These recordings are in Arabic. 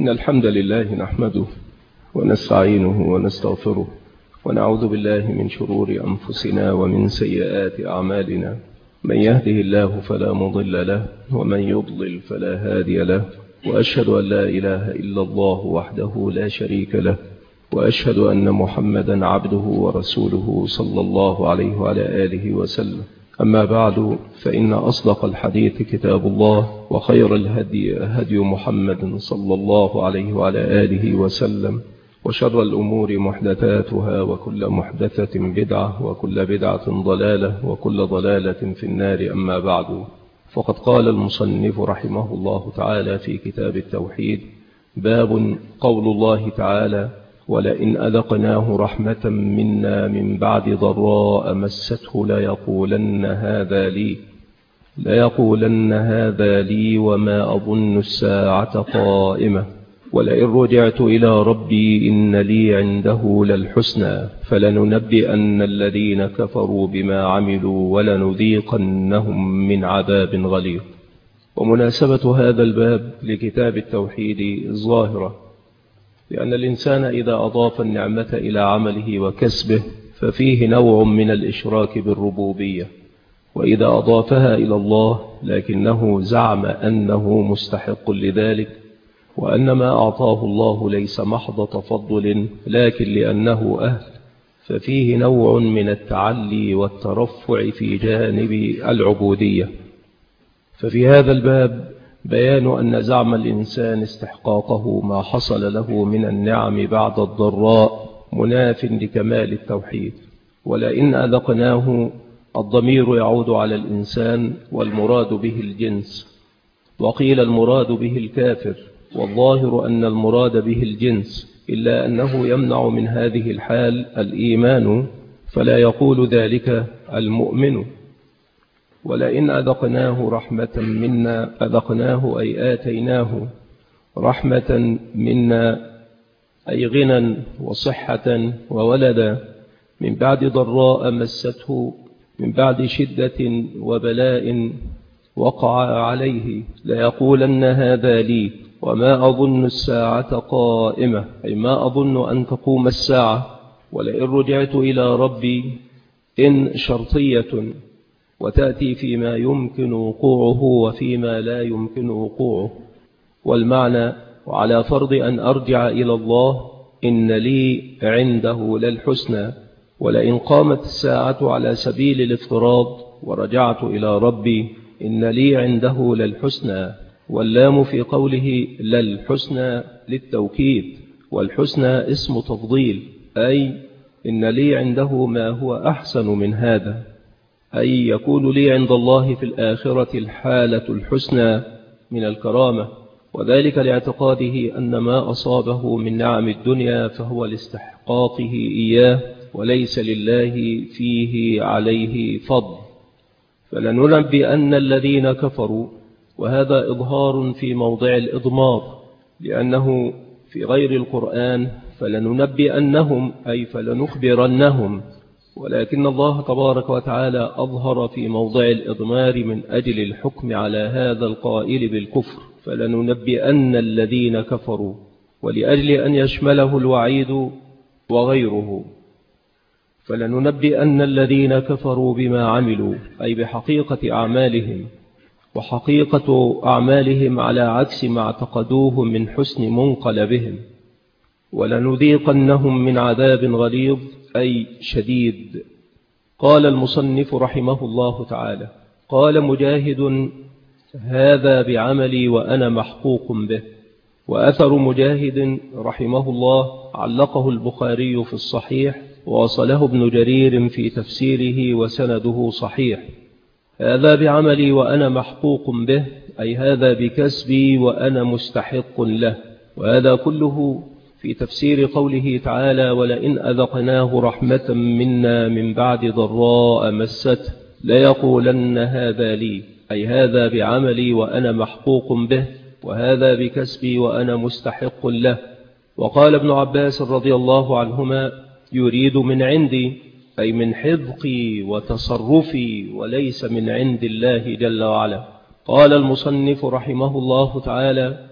إن الحمد لله نحمده ونستعينه ونستغفره ونعوذ بالله من شرور أنفسنا ومن سيئات أعمالنا. من يهده الله فلا مضل له ومن يضلل فلا هادي له، وأشهد أن لا إله إلا الله وحده لا شريك له، وأشهد أن محمدا عبده ورسوله صلى الله عليه وعلى آله وسلم. أما بعد، فإن أصدق الحديث كتاب الله، وخير الهدي هدي محمد صلى الله عليه وعلى آله وسلم، وشر الأمور محدثاتها، وكل محدثة بدعة، وكل بدعة ضلالة، وكل ضلالة في النار. أما بعد، فقد قال المصنف رحمه الله تعالى في كتاب التوحيد: باب قول الله تعالى: ولئن أذقناه رحمة منا من بعد ضراء مسته ليقولن هذا لي وما أظن الساعة قائمة، ولئن رجعت إلى ربي إن لي عنده للحسنى فلننبئن الذين كفروا بما عملوا ولنذيقنهم من عذاب غليظ. ومناسبة هذا الباب لكتاب التوحيد ظاهرة، لأن الإنسان إذا أضاف النعمة إلى عمله وكسبه ففيه نوع من الإشراك بالربوبية، وإذا أضافها إلى الله لكنه زعم أنه مستحق لذلك، وأن ما أعطاه الله ليس محض تفضل لكن لأنه أهل، ففيه نوع من التعلي والترفع في جانب العبودية. ففي هذا الباب بيان أن زعم الإنسان استحقاقه ما حصل له من النعم بعد الضراء مناف لكمال التوحيد. ولئن أذقناه، الضمير يعود على الإنسان والمراد به الجنس، وقيل المراد به الكافر، والظاهر أن المراد به الجنس، إلا أنه يمنع من هذه الحال الإيمان، فلا يقول ذلك المؤمن. ولئن أذقناه رحمة منا، أذقناه أي آتيناه، رحمة منا أي غنى وصحة وولدا، من بعد ضراء مسته، من بعد شدة وبلاء وقع عليه، ليقولن هذا لي وما أظن الساعة قائمة، أي ما أظن أن تقوم الساعة. ولئن رجعت إلى ربي، إن شرطية، وتأتي فيما يمكن وقوعه وفيما لا يمكن وقوعه، والمعنى: وعلى فرض أن أرجع إلى الله إن لي عنده للحسنى. ولئن قامت الساعة على سبيل الافتراض ورجعت إلى ربي إن لي عنده للحسنى، واللام في قوله للحسنى للتوكيد، والحسنى اسم تفضيل، أي إن لي عنده ما هو أحسن من هذا، أي يكون لي عند الله في الآخرة الحالة الحسنى من الكرامة، وذلك لاعتقاده أن ما أصابه من نعم الدنيا فهو لاستحقاقه إياه، وليس لله فيه عليه فضل. فلننبئن الذين كفروا، وهذا إظهار في موضع الإضمار، لأنه في غير القرآن فلننبئنهم أي فلنخبرنهم، ولكن الله تبارك وتعالى أظهر في موضع الإضمار من أجل الحكم على هذا القائل بالكفر، فلننبئن الذين كفروا، ولأجل أن يشمله الوعيد وغيره. فلننبئن الذين كفروا بما عملوا، أي بحقيقة أعمالهم، وحقيقة أعمالهم على عكس ما اعتقدوه من حسن منقلبهم. ولنذيقنهم من عذاب غليظ أي شديد. قال المصنف رحمه الله تعالى: قال مجاهد: هذا بعملي وأنا محقوق به. وأثر مجاهد رحمه الله علقه البخاري في الصحيح، ووصله ابن جرير في تفسيره وسنده صحيح. هذا بعملي وأنا محقوق به، أي هذا بكسبي وأنا مستحق له. وهذا كله في تفسير قوله تعالى: ولئن أذقناه رحمة منا من بعد ضراء مسته ليقولن هذا لي، أي هذا بعملي وأنا محقوق به، وهذا بكسبي وأنا مستحق له. وقال ابن عباس رضي الله عنهما: يريد من عندي، أي من حذقي وتصرفي، وليس من عند الله جل وعلا. قال المصنف رحمه الله تعالى: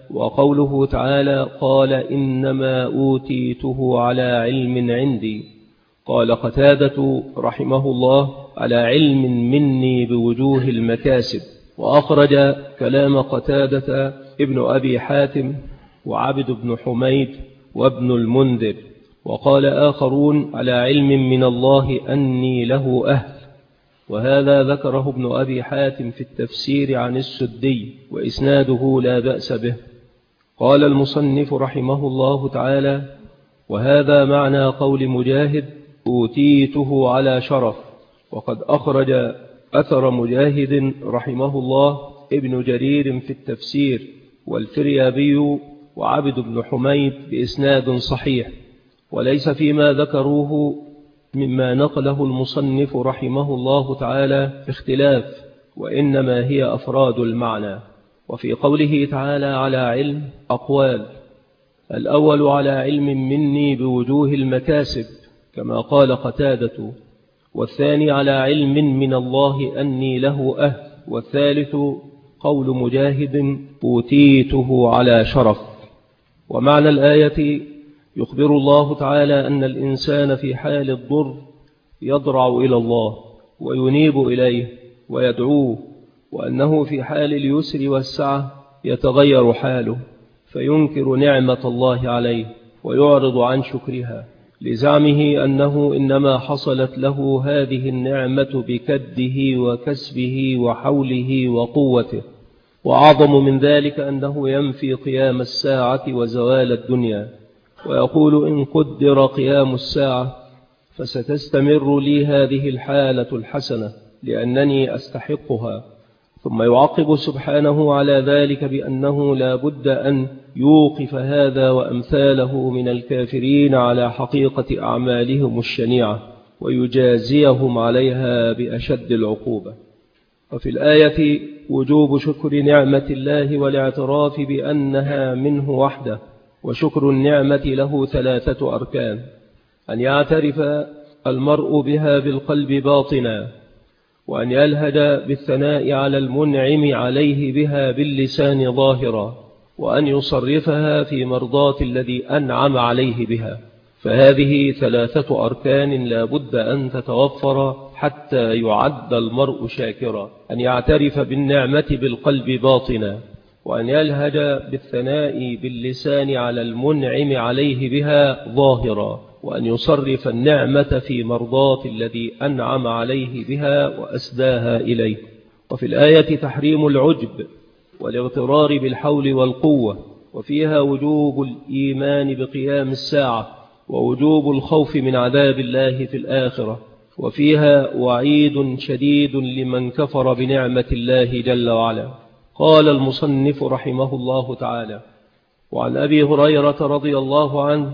وقوله تعالى قال إنما أوتيته على علم عندي. قال قتادة رحمه الله على علم مني بوجوه المكاسب. وأخرج كلام قتادة ابن أبي حاتم وعبد بن حميد وابن المنذر. وقال آخرون على علم من الله أني له أهل. وهذا ذكره ابن أبي حاتم في التفسير عن السدي وإسناده لا بأس به. قال المصنف رحمه الله تعالى وهذا معنى قول مجاهد أوتيته على شرف. وقد أخرج أثر مجاهد رحمه الله ابن جرير في التفسير والفريابي وعبد بن حميد بإسناد صحيح، وليس فيما ذكروه مما نقله المصنف رحمه الله تعالى اختلاف، وإنما هي أفراد المعنى. وفي قوله تعالى على علم أقوال: الأول على علم مني بوجوه المكاسب كما قال قتادة، والثاني على علم من الله أني له أهل، والثالث قول مجاهد أوتيته على شرف. ومعنى الآية يخبر الله تعالى أن الإنسان في حال الضر يضرع إلى الله وينيب إليه ويدعوه، وأنه في حال اليسر والسعة يتغير حاله فينكر نعمة الله عليه ويعرض عن شكرها، لزعمه أنه إنما حصلت له هذه النعمة بكده وكسبه وحوله وقوته. وأعظم من ذلك أنه ينفي قيام الساعة وزوال الدنيا، ويقول إن قدر قيام الساعة فستستمر لي هذه الحالة الحسنة لأنني أستحقها. ثم يعقب سبحانه على ذلك بأنه لا بد أن يوقف هذا وأمثاله من الكافرين على حقيقة أعمالهم الشنيعة ويجازيهم عليها بأشد العقوبة. وفي الآية وجوب شكر نعمة الله والاعتراف بأنها منه وحده. وشكر النعمة له 3 أركان: أن يعترف المرء بها بالقلب باطنا، وأن يلهج بالثناء على المنعم عليه بها باللسان ظاهرا، وأن يصرفها في مرضاة الذي أنعم عليه بها. فهذه 3 أركان لا بد أن تتوفر حتى يعد المرء شاكرا: أن يعترف بالنعمة بالقلب باطنا، وأن يلهج بالثناء باللسان على المنعم عليه بها ظاهرا، وأن يصرف النعمة في مرضاة الذي أنعم عليه بها وأسداها إليه. وفي الآية تحريم العجب والاغترار بالحول والقوة، وفيها وجوب الإيمان بقيام الساعة ووجوب الخوف من عذاب الله في الآخرة، وفيها وعيد شديد لمن كفر بنعمة الله جل وعلا. قال المصنف رحمه الله تعالى: وعن أبي هريرة رضي الله عنه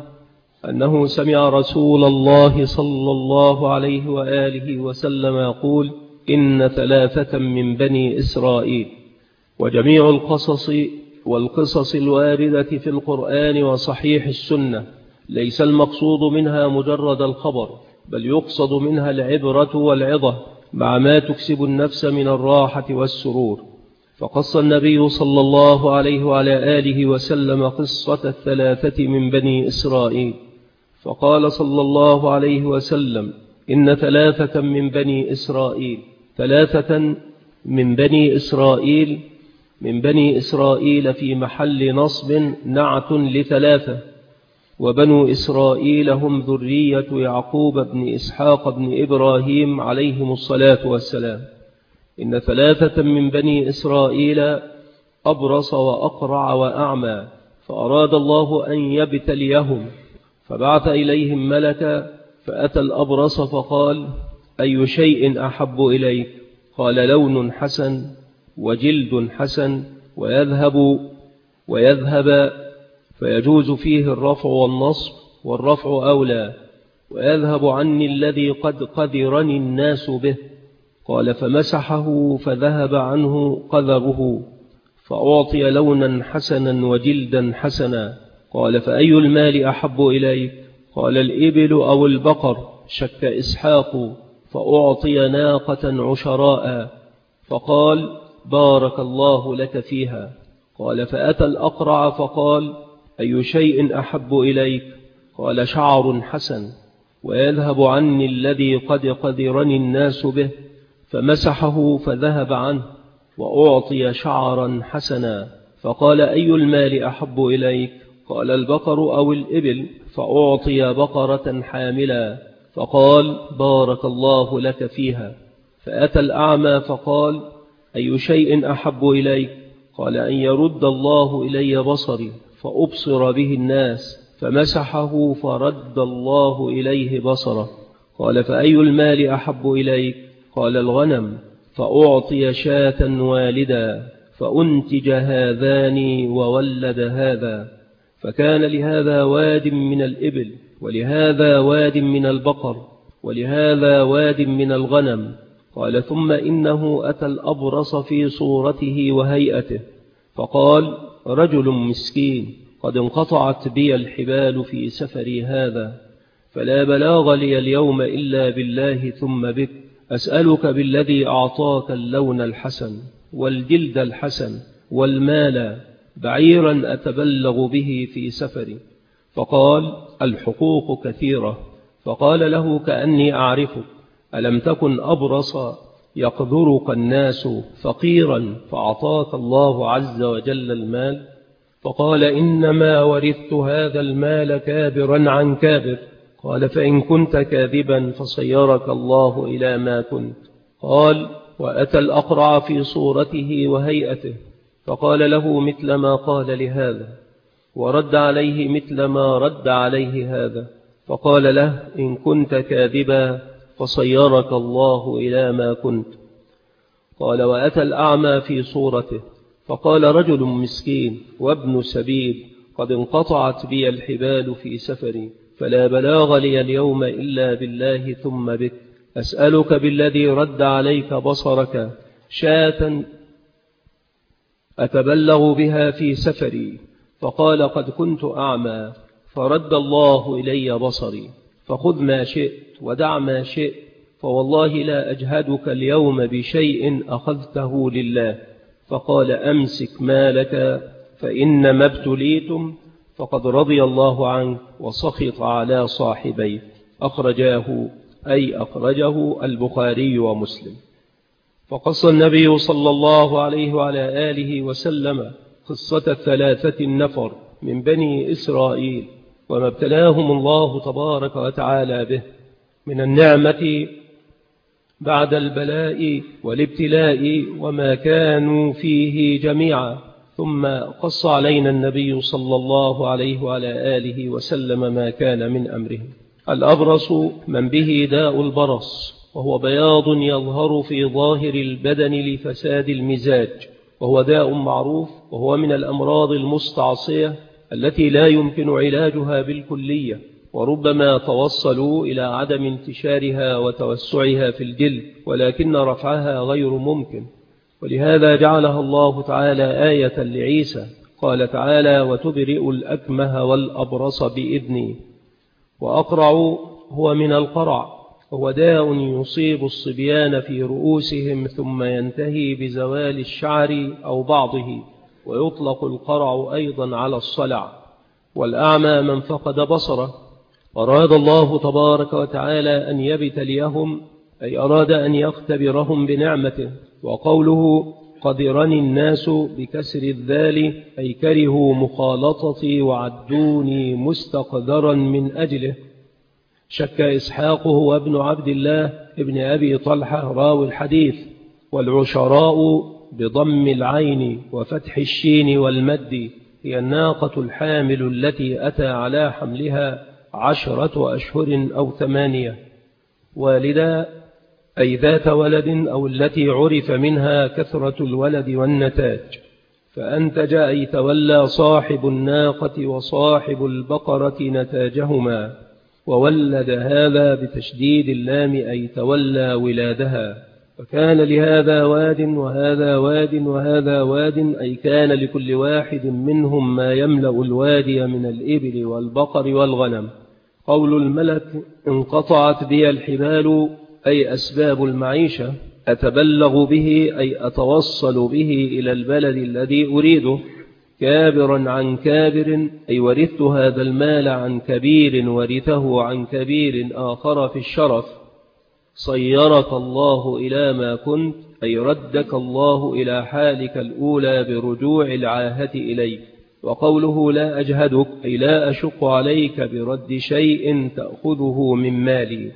أنه سمع رسول الله صلى الله عليه وآله وسلم يقول: إن 3 من بني إسرائيل. وجميع القصص والقصص الواردة في القرآن وصحيح السنة ليس المقصود منها مجرد الخبر، بل يقصد منها العبرة والعظة مع ما تكسب النفس من الراحة والسرور. فقص النبي صلى الله عليه وعلى آله وسلم قصة 3 من بني إسرائيل، فقال صلى الله عليه وسلم: إن 3 من بني إسرائيل. 3 من بني إسرائيل من بني إسرائيل في محل نصب نعت ل3، وبنو إسرائيل هم ذرية يعقوب بن إسحاق بن إبراهيم عليهم الصلاة والسلام. إن 3 من بني إسرائيل أبرص وأقرع وأعمى، فأراد الله أن يبتليهم فبعث إليهم ملكا، فأتى الأبرص فقال: أي شيء أحب إليك؟ قال: لون حسن وجلد حسن ويذهب فيجوز فيه الرفع والنصب، والرفع أولى، ويذهب عني الذي قد قذرني الناس به. قال: فمسحه فذهب عنه قذره، فأعطي لونا حسنا وجلدا حسنا. قال: فأي المال أحب إليك؟ قال: الإبل أو البقر؟ شك إسحاق، فأعطي ناقة عشراء. فقال: بارك الله لك فيها. قال فأتى الأقرع فقال أي شيء أحب إليك؟ قال شعر حسن ويذهب عني الذي قد قدرني الناس به، فمسحه فذهب عنه، وأعطي شعرا حسنا. فقال أي المال أحب إليك؟ قال البقر أو الإبل، فأعطي بقرة حاملا، فقال بارك الله لك فيها. فأتى الأعمى فقال أي شيء أحب إليك؟ قال أن يرد الله إلي بصري فأبصر به الناس، فمسحه فرد الله إليه بصره. قال فأي المال أحب إليك؟ قال الغنم، فأعطي شاة والدا، فأنتج هذان وولد هذا، فكان لهذا واد من الإبل، ولهذا واد من البقر، ولهذا واد من الغنم. قال ثم إنه أتى الأبرص في صورته وهيئته، فقال رجل مسكين قد انقطعت بي الحبال في سفري هذا، فلا بلاغ لي اليوم إلا بالله ثم بك، أسألك بالذي أعطاك اللون الحسن والجلد الحسن والمال بعيرا أتبلغ به في سفري. فقال الحقوق كثيرة. فقال له كأني أعرفك، ألم تكن أبرص يقدرك الناس فقيرا فأعطاك الله عز وجل المال؟ فقال إنما ورثت هذا المال كابرا عن كابر. قال فإن كنت كاذبا فصيرك الله إلى ما كنت. قال وأتى الأقرع في صورته وهيئته، فقال له مثل ما قال لهذا، ورد عليه مثل ما رد عليه هذا، فقال له إن كنت كاذبا فصيرك الله إلى ما كنت. قال وأتى الأعمى في صورته، فقال رجل مسكين وابن سبيل قد انقطعت بي الحبال في سفري، فلا بلاغ لي اليوم إلا بالله ثم بك، أسألك بالذي رد عليك بصرك شاة أتبلغ بها في سفري. فقال قد كنت أعمى فرد الله إلي بصري، فخذ ما شئت ودع ما شئت، فوالله لا أجهدك اليوم بشيء أخذته لله. فقال أمسك مالك فإنما ابتليتم، فقد رضي الله عنك وسخط على صاحبيه. أخرجه البخاري ومسلم. فقص النبي صلى الله عليه وعلى آله وسلم قصة 3 نفر من بني إسرائيل وما ابتلاهم الله تبارك وتعالى به من النعمة بعد البلاء والابتلاء وما كانوا فيه جميعا. ثم قص علينا النبي صلى الله عليه وعلى آله وسلم ما كان من أمرهم. الأبرص من به داء البرص، وهو بياض يظهر في ظاهر البدن لفساد المزاج، وهو داء معروف، وهو من الأمراض المستعصية التي لا يمكن علاجها بالكلية، وربما توصلوا إلى عدم انتشارها وتوسعها في الجلد، ولكن رفعها غير ممكن. ولهذا جعلها الله تعالى آية لعيسى، قال تعالى وتبرئ الأكمه والأبرص بإذني. وأقرع هو من القرع، هو داء يصيب الصبيان في رؤوسهم ثم ينتهي بزوال الشعر أو بعضه، ويطلق القرع أيضا على الصلع. والأعمى من فقد بصره. أراد الله تبارك وتعالى أن يبتليهم، أي أراد أن يختبرهم بنعمته. وقوله قدرني الناس بكسر الذال أي كرهوا مخالطتي وعدوني مستقدرا من أجله. شك إسحاق هو ابن عبد الله ابن أبي طلحة راوي الحديث. والعشراء بضم العين وفتح الشين والمد هي الناقة الحامل التي أتى على حملها 10 أشهر أو 8. والدا أي ذات ولد أو التي عرف منها كثرة الولد والنتاج. فأنتج أي تولى صاحب الناقة وصاحب البقرة نتاجهما. وولد هذا بتشديد اللام أي تولى ولادها. فكان لهذا واد وهذا واد وهذا واد، أي كان لكل واحد منهم ما يملأ الوادي من الإبل والبقر والغنم. قول الملك انقطعت بي الحبال أي أسباب المعيشة، أتبلغ به أي أتوصل به إلى البلد الذي أريده. كابرا عن كابر، أي ورثت هذا المال عن كبير ورثه عن كبير آخر في الشرف. صيرك الله إلى ما كنت، أي ردك الله إلى حالك الأولى برجوع العاهة إليك. وقوله لا أجهدك، أي لا أشق عليك برد شيء تأخذه من مالي.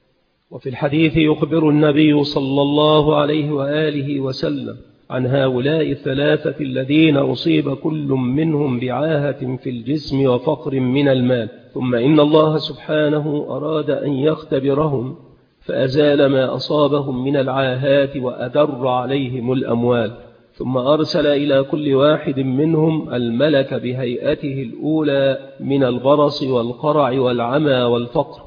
وفي الحديث يخبر النبي صلى الله عليه وآله وسلم عن هؤلاء الثلاثة الذين أصيب كل منهم بعاهة في الجسم وفقر من المال، ثم إن الله سبحانه أراد أن يختبرهم فأزال ما أصابهم من العاهات وأدر عليهم الأموال، ثم أرسل إلى كل واحد منهم الملك بهيئته الأولى من البرص والقرع والعمى والفقر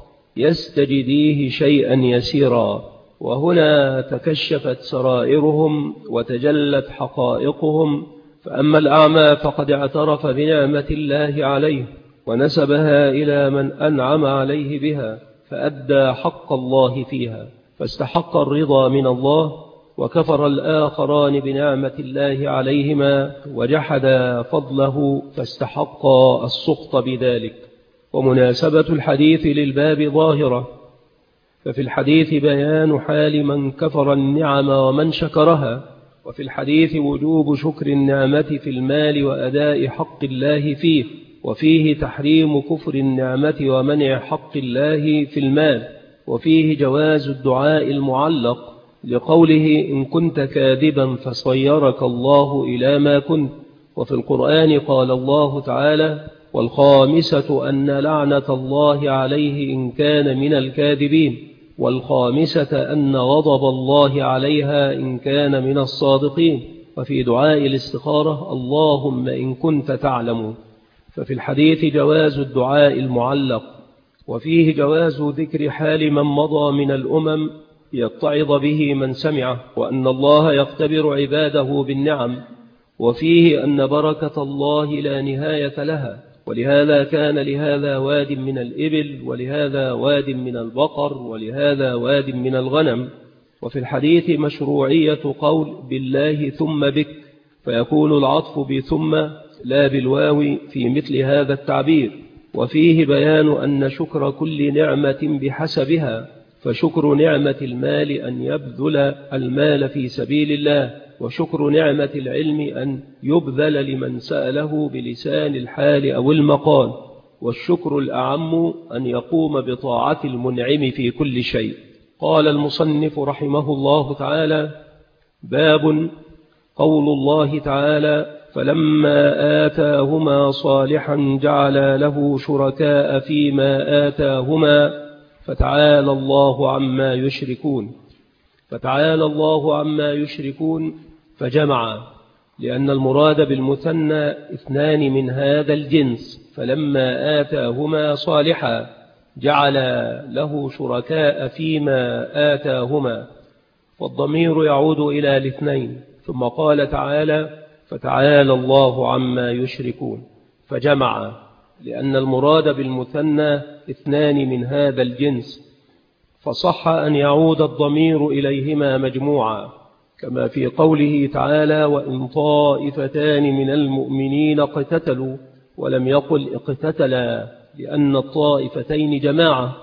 يستجديه شيئا يسيرا. وهنا تكشفت سرائرهم وتجلت حقائقهم. فأما الأعمى فقد اعترف بنعمة الله عليه ونسبها إلى من أنعم عليه بها، فأدى حق الله فيها فاستحق الرضا من الله، وكفر الآخران بنعمة الله عليهما وجحد فضله فاستحق السخط بذلك. ومناسبة الحديث للباب ظاهرة، ففي الحديث بيان حال من كفر النعم ومن شكرها، وفي الحديث وجوب شكر النعمة في المال وأداء حق الله فيه، وفيه تحريم كفر النعمة ومنع حق الله في المال، وفيه جواز الدعاء المعلق لقوله إن كنت كاذبا فصيرك الله إلى ما كنت. وفي القرآن قال الله تعالى والخامسة أن لعنة الله عليه إن كان من الكاذبين، والخامسة أن غضب الله عليها إن كان من الصادقين. وفي دعاء الاستخارة اللهم إن كنت تعلم. ففي الحديث جواز الدعاء المعلق، وفيه جواز ذكر حال من مضى من الأمم يتعظ به من سمعه، وأن الله يختبر عباده بالنعم، وفيه أن بركة الله لا نهاية لها، ولهذا كان لهذا واد من الإبل، ولهذا واد من البقر، ولهذا واد من الغنم. وفي الحديث مشروعية قول بالله ثم بك، فيكون العطف بثم لا بالواو في مثل هذا التعبير. وفيه بيان أن شكر كل نعمة بحسبها، فشكر نعمة المال أن يبذل المال في سبيل الله، وشكر نعمة العلم أن يبذل لمن سأله بلسان الحال أو المقال، والشكر الأعم أن يقوم بطاعة المنعم في كل شيء. قال المصنف رحمه الله تعالى: باب قول الله تعالى فلما آتاهما صالحا جعل له شركاء فيما آتاهما فتعالى الله عما يشركون. فتعالى الله عما يشركون فجمع، لأن المراد بالمثنى اثنان من هذا الجنس، فلما آتاهما صالحا جعل له شركاء فيما آتاهما، والضمير يعود إلى الاثنين. ثم قال تعالى فتعالى الله عما يشركون، فجمع لأن المراد بالمثنى اثنان من هذا الجنس، فصح أن يعود الضمير إليهما مجموعا، كما في قوله تعالى وإن طائفتان من المؤمنين اقتتلوا، ولم يقل اقتتلا لأن الطائفتين جماعة.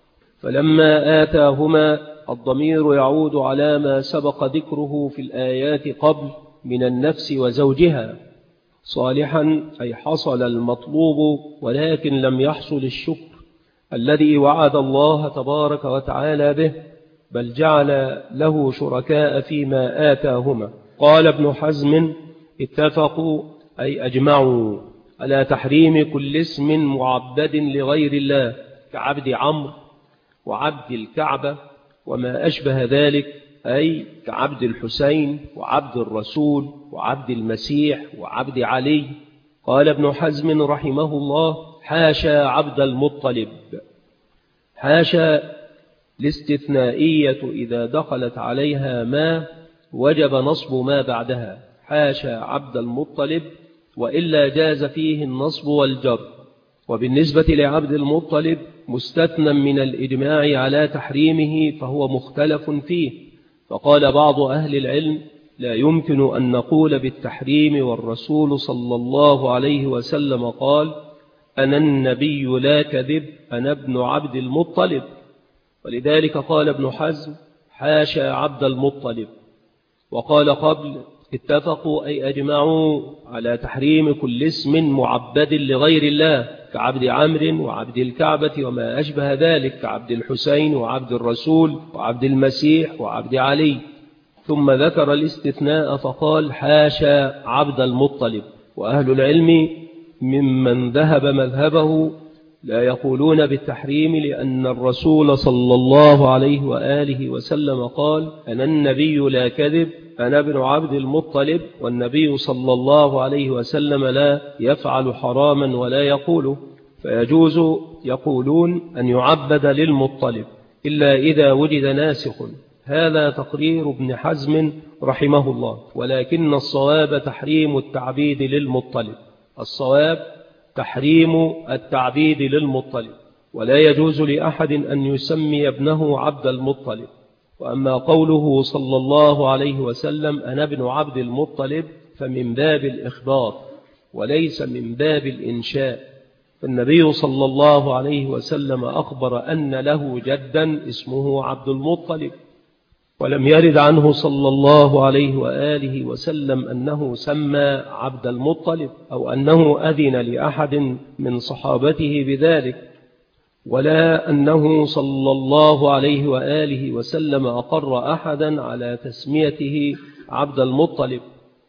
فلما آتاهما الضمير يعود على ما سبق ذكره في الآيات قبل من النفس وزوجها. صالحا أي حصل المطلوب ولكن لم يحصل الشكر الذي وعد الله تبارك وتعالى به، بل جعل له شركاء فيما آتاهما. قال ابن حزم اتفقوا أي أجمعوا على تحريم كل اسم معبد لغير الله كعبد عمرو وعبد الكعبة وما أشبه ذلك، أي كعبد الحسين وعبد الرسول وعبد المسيح وعبد علي. قال ابن حزم رحمه الله حاشا عبد المطلب. حاشا الاستثنائية إذا دخلت عليها ما وجب نصب ما بعدها، حاشا عبد المطلب، وإلا جاز فيه النصب والجر. وبالنسبة لعبد المطلب مستثنى من الإجماع على تحريمه فهو مختلف فيه، فقال بعض أهل العلم لا يمكن أن نقول بالتحريم والرسول صلى الله عليه وسلم قال: أنا النبي لا كذب، أنا ابن عبد المطلب. ولذلك قال ابن حزم: حاشا عبد المطلب. وقال قبل: اتفقوا أي أجمعوا على تحريم كل اسم معبد لغير الله، كعبد عمرو وعبد الكعبة وما أشبه ذلك، كعبد الحسين وعبد الرسول وعبد المسيح وعبد علي. ثم ذكر الاستثناء فقال: حاشا عبد المطلب. وأهل العلم ممن ذهب مذهبه لا يقولون بالتحريم، لأن الرسول صلى الله عليه وآله وسلم قال: أنا النبي لا كذب، أنا ابن عبد المطلب. والنبي صلى الله عليه وسلم لا يفعل حراما ولا يقوله، فيجوز يقولون أن يعبد للمطلب إلا إذا وجد ناسخ. هذا تقرير ابن حزم رحمه الله، ولكن الصواب تحريم التعبيد للمطلب. الصواب تحريم التعبيد للمطلب، ولا يجوز لأحد أن يسمي ابنه عبد المطلب. وأما قوله صلى الله عليه وسلم: أنا ابن عبد المطلب، فمن باب الإخبار وليس من باب الإنشاء. فالنبي صلى الله عليه وسلم أخبر أن له جدا اسمه عبد المطلب، ولم يرد عنه صلى الله عليه وآله وسلم أنه سمى عبد المطلب أو أنه أذن لأحد من صحابته بذلك، ولا أنه صلى الله عليه وآله وسلم أقر أحدا على تسميته عبد المطلب.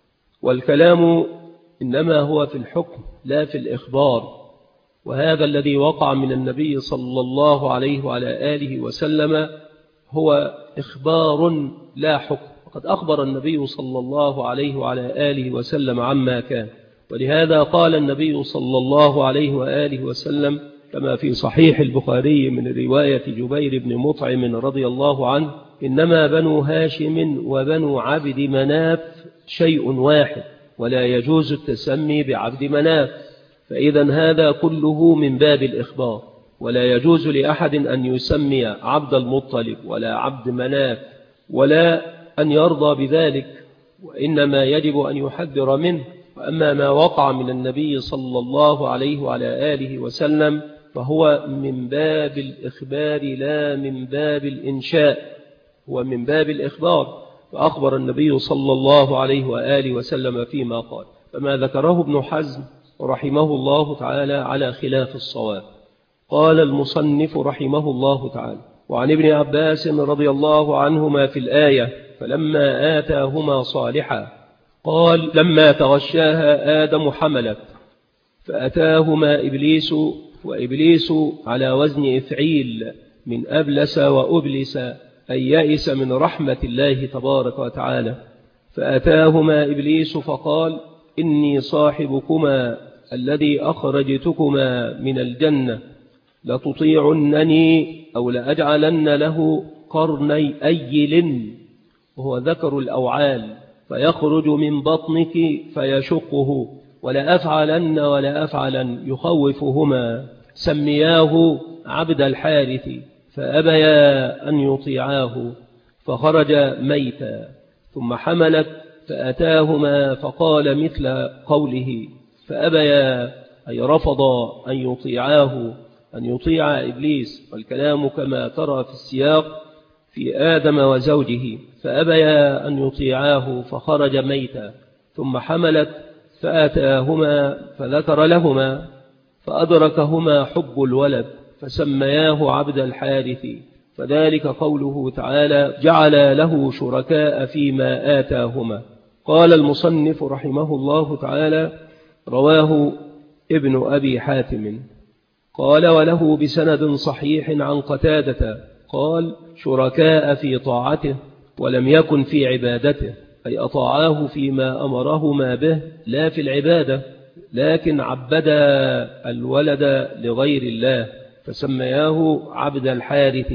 والكلام إنما هو في الحكم لا في الإخبار، وهذا الذي وقع من النبي صلى الله عليه وعلى آله وسلم هو إخبار لا حكم. وقد أخبر النبي صلى الله عليه وعلى آله وسلم عما كان، ولهذا قال النبي صلى الله عليه وآله وسلم كما في صحيح البخاري من رواية جبير بن مطعم رضي الله عنه: إنما بنو هاشم وبنو عبد مناف شيء واحد، ولا يجوز التسمي بعبد مناف. فإذا هذا كله من باب الإخبار، ولا يجوز لأحد أن يسمي عبد المطلب ولا عبد مناف ولا أن يرضى بذلك، وإنما يجب أن يحذر منه. وأما ما وقع من النبي صلى الله عليه وعلى آله وسلم فهو من باب الإخبار لا من باب الإنشاء، هو من باب الإخبار. فأخبر النبي صلى الله عليه وآله وسلم فيما قال. فما ذكره ابن حزم رحمه الله تعالى على خلاف الصواب. قال المصنف رحمه الله تعالى: وعن ابن عباس رضي الله عنهما في الآية: فلما آتاهما صالحا، قال: لما تغشاها آدم حملت، فأتاهما إبليس، وإبليس على وزن إفعيل من أبلس وأبلس، أي يئس من رحمة الله تبارك وتعالى. فأتاهما إبليس فقال: إني صاحبكما الذي أخرجتكما من الجنة، لتطيعنني أو لأجعلن له قرني أيل، وهو ذكر الأوعال، فيخرج من بطنك فيشقه، ولا أفعلن ولا أفعلن، يخوفهما. سمياه عبد الحارث، فأبيا أن يطيعاه، فخرج ميتا. ثم حملت فأتاهما فقال مثل قوله، فأبيا أي رفضا أن يطيعاه، أن يطيع إبليس. والكلام كما ترى في السياق في آدم وزوجه: فأبيا أن يطيعاه فخرج ميتا. ثم حملت فأتاهما فذكر لهما، فأدركهما حب الولد، فسمياه عبد الحارث. فذلك قوله تعالى: جعل له شركاء فيما آتاهما. قال المصنف رحمه الله تعالى: رواه ابن أبي حاتم. قال: وله بسند صحيح عن قتادة قال: شركاء في طاعته، ولم يكن في عبادته، أي أطاعاه فيما أمرهما به لا في العبادة، لكن عبدا الولد لغير الله، فسمياه عبد الحارث.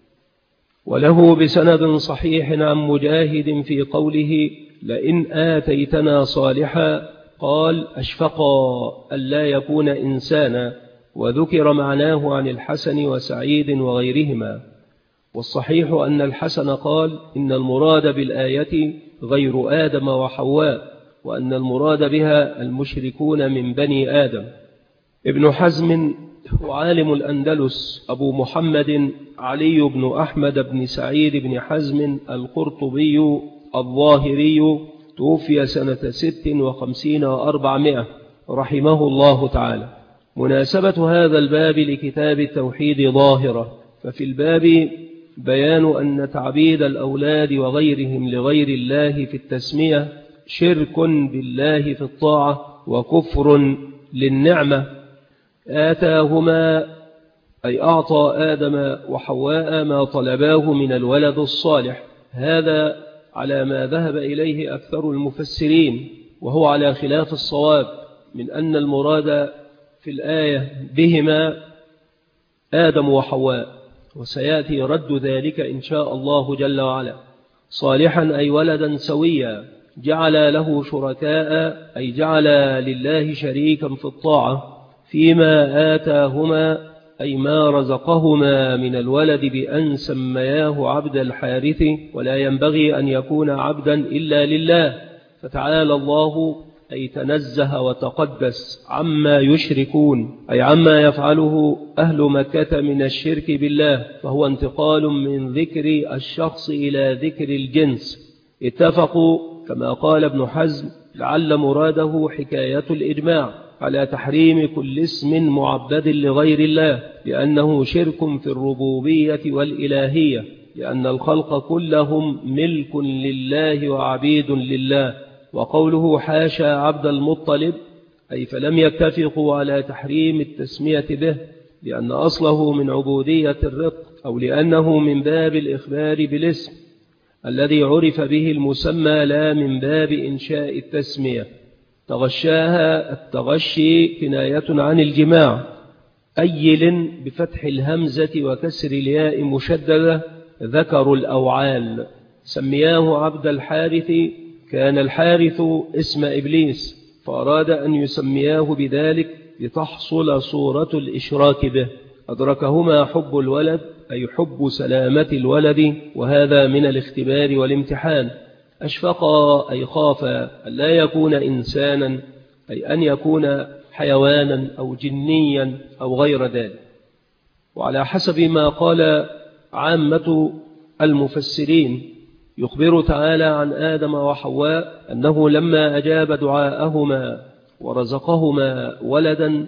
وله بسند صحيح عن مجاهد في قوله: لئن آتيتنا صالحا، قال: أشفقا ألا يكون إنسانا. وذكر معناه عن الحسن وسعيد وغيرهما. والصحيح أن الحسن قال: إن المراد بالآية غير آدم وحواء، وأن المراد بها المشركون من بني آدم. ابن حزم وعالم الأندلس أبو محمد علي بن أحمد بن سعيد بن حزم القرطبي الظاهري توفي سنة 56 و400 رحمه الله تعالى. مناسبة هذا الباب لكتاب التوحيد ظاهرة، ففي الباب بيان أن تعبيد الأولاد وغيرهم لغير الله في التسمية شرك بالله في الطاعة وكفر للنعمة. آتاهما أي أعطى آدم وحواء ما طلباه من الولد الصالح، هذا على ما ذهب إليه أكثر المفسرين، وهو على خلاف الصواب من أن المراد في الآية بهما آدم وحواء، وسيأتي رد ذلك إن شاء الله جل وعلا. صالحا أي ولدا سويا، جعل له شركاء أي جعل لله شريكا في الطاعة فيما آتاهما أي ما رزقهما من الولد بأن سمياه عبد الحارث، ولا ينبغي أن يكون عبدا إلا لله، فتعالى الله أي تنزه وتقدس عما يشركون، أي عما يفعله أهل مكة من الشرك بالله، فهو انتقال من ذكر الشخص إلى ذكر الجنس. اتفقوا كما قال ابن حزم لعل مراده حكاية الإجماع على تحريم كل اسم معبد لغير الله، لأنه شرك في الربوبية والإلهية، لأن الخلق كلهم ملك لله وعبيد لله. وقوله حاشا عبد المطلب أي فلم يتفقوا على تحريم التسمية به، لأن أصله من عبودية الرق، أو لأنه من باب الإخبار بالاسم الذي عرف به المسمى، لا من باب إنشاء التسمية. تغشاها التغشي كناية عن الجماع. أيل بفتح الهمزة وكسر الياء مشددة ذكر الأوعال. سمياه عبد الحارث، كان الحارث اسم إبليس، فأراد أن يسمياه بذلك لتحصل صورة الإشراك به. أدركهما حب الولد أي حب سلامة الولد، وهذا من الاختبار والامتحان. أشفقا أي خافا أن لا يكون إنسانا، أي أن يكون حيوانا أو جنيا أو غير ذلك. وعلى حسب ما قال عامة المفسرين، يخبر تعالى عن آدم وحواء أنه لما أجاب دعاءهما ورزقهما ولدا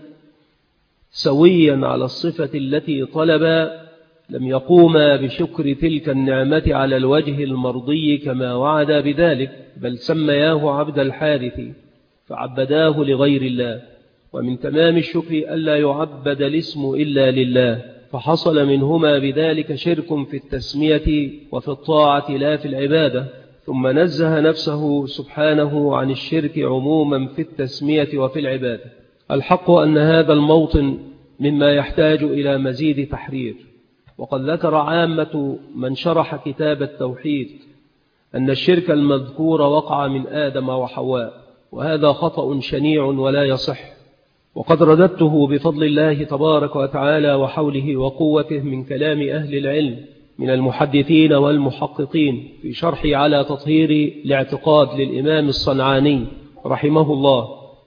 سويا على الصفة التي طلبا، لم يقوما بشكر تلك النعمة على الوجه المرضي كما وعد بذلك، بل سمياه عبد الحارث فعبداه لغير الله. ومن تمام الشكر ألا يعبد الاسم إلا لله، فحصل منهما بذلك شرك في التسمية وفي الطاعة لا في العبادة. ثم نزه نفسه سبحانه عن الشرك عموما في التسمية وفي العبادة. الحق أن هذا الموطن مما يحتاج إلى مزيد تحرير. وقد ذكر عامة من شرح كتاب التوحيد أن الشرك المذكور وقع من آدم وحواء، وهذا خطأ شنيع ولا يصح، وقد رددته بفضل الله تبارك وتعالى وحوله وقوته من كلام أهل العلم من المحدثين والمحققين في شرحي على تطهير الاعتقاد للإمام الصنعاني رحمه الله.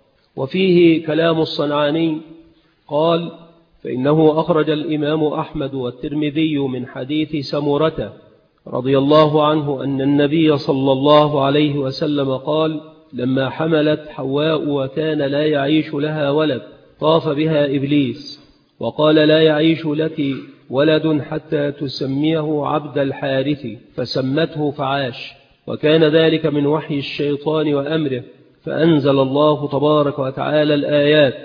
وفيه كلام الصنعاني قال: فإنه أخرج الإمام أحمد والترمذي من حديث سمرة رضي الله عنه أن النبي صلى الله عليه وسلم قال: لما حملت حواء وكان لا يعيش لها ولد طاف بها إبليس وقال: لا يعيش لك ولد حتى تسميه عبد الحارث، فسمته فعاش. وكان ذلك من وحي الشيطان وأمره، فأنزل الله تبارك وتعالى الآيات: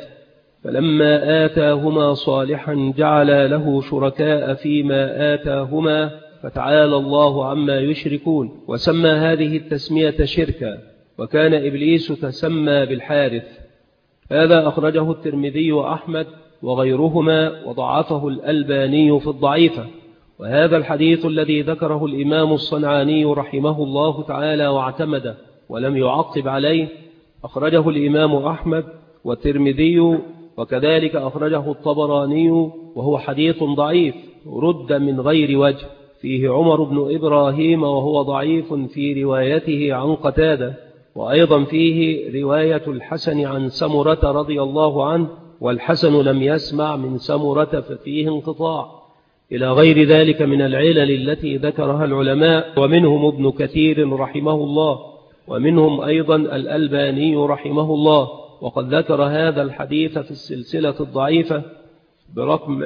فلما آتاهما صالحا جعل له شركاء فيما آتاهما فتعالى الله عما يشركون. وسمى هذه التسمية شركا، وكان إبليس تسمى بالحارث. هذا أخرجه الترمذي وأحمد وغيرهما، وضعفه الألباني في الضعيفة. وهذا الحديث الذي ذكره الإمام الصنعاني رحمه الله تعالى واعتمده ولم يعقب عليه أخرجه الإمام أحمد والترمذي، وكذلك أخرجه الطبراني، وهو حديث ضعيف رد من غير وجه. فيه عمر بن إبراهيم وهو ضعيف في روايته عن قتادة، وأيضا فيه رواية الحسن عن سمرة رضي الله عنه، والحسن لم يسمع من سمرة ففيه انقطاع، إلى غير ذلك من العلل التي ذكرها العلماء، ومنهم ابن كثير رحمه الله، ومنهم أيضا الألباني رحمه الله، وقد ذكر هذا الحديث في السلسلة الضعيفة برقم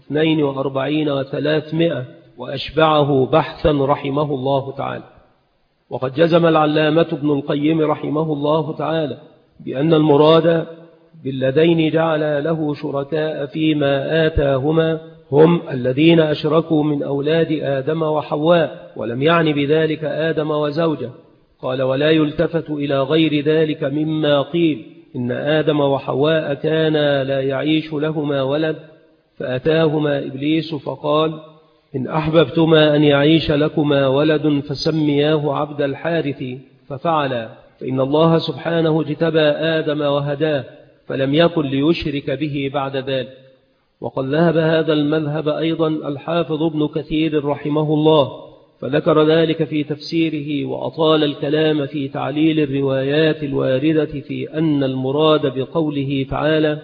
42 و300، وأشبعه بحثا رحمه الله تعالى. وقد جزم العلامة ابن القيم رحمه الله تعالى بأن المراد بالذين جعل له شركاء فيما آتاهما هم الذين أشركوا من أولاد آدم وحواء، ولم يعني بذلك آدم وزوجه. قال: ولا يلتفت إلى غير ذلك مما قيل إن آدم وحواء كانا لا يعيش لهما ولد، فأتاهما إبليس فقال: إن أحببتما أن يعيش لكما ولد فسمياه عبد الحارث، ففعلا، فإن الله سبحانه اجتبى آدم وهداه، فلم يكن ليشرك به بعد ذلك. وقد ذهب هذا المذهب أيضا الحافظ ابن كثير رحمه الله، فذكر ذلك في تفسيره، وأطال الكلام في تعليل الروايات الواردة في أن المراد بقوله تعالى: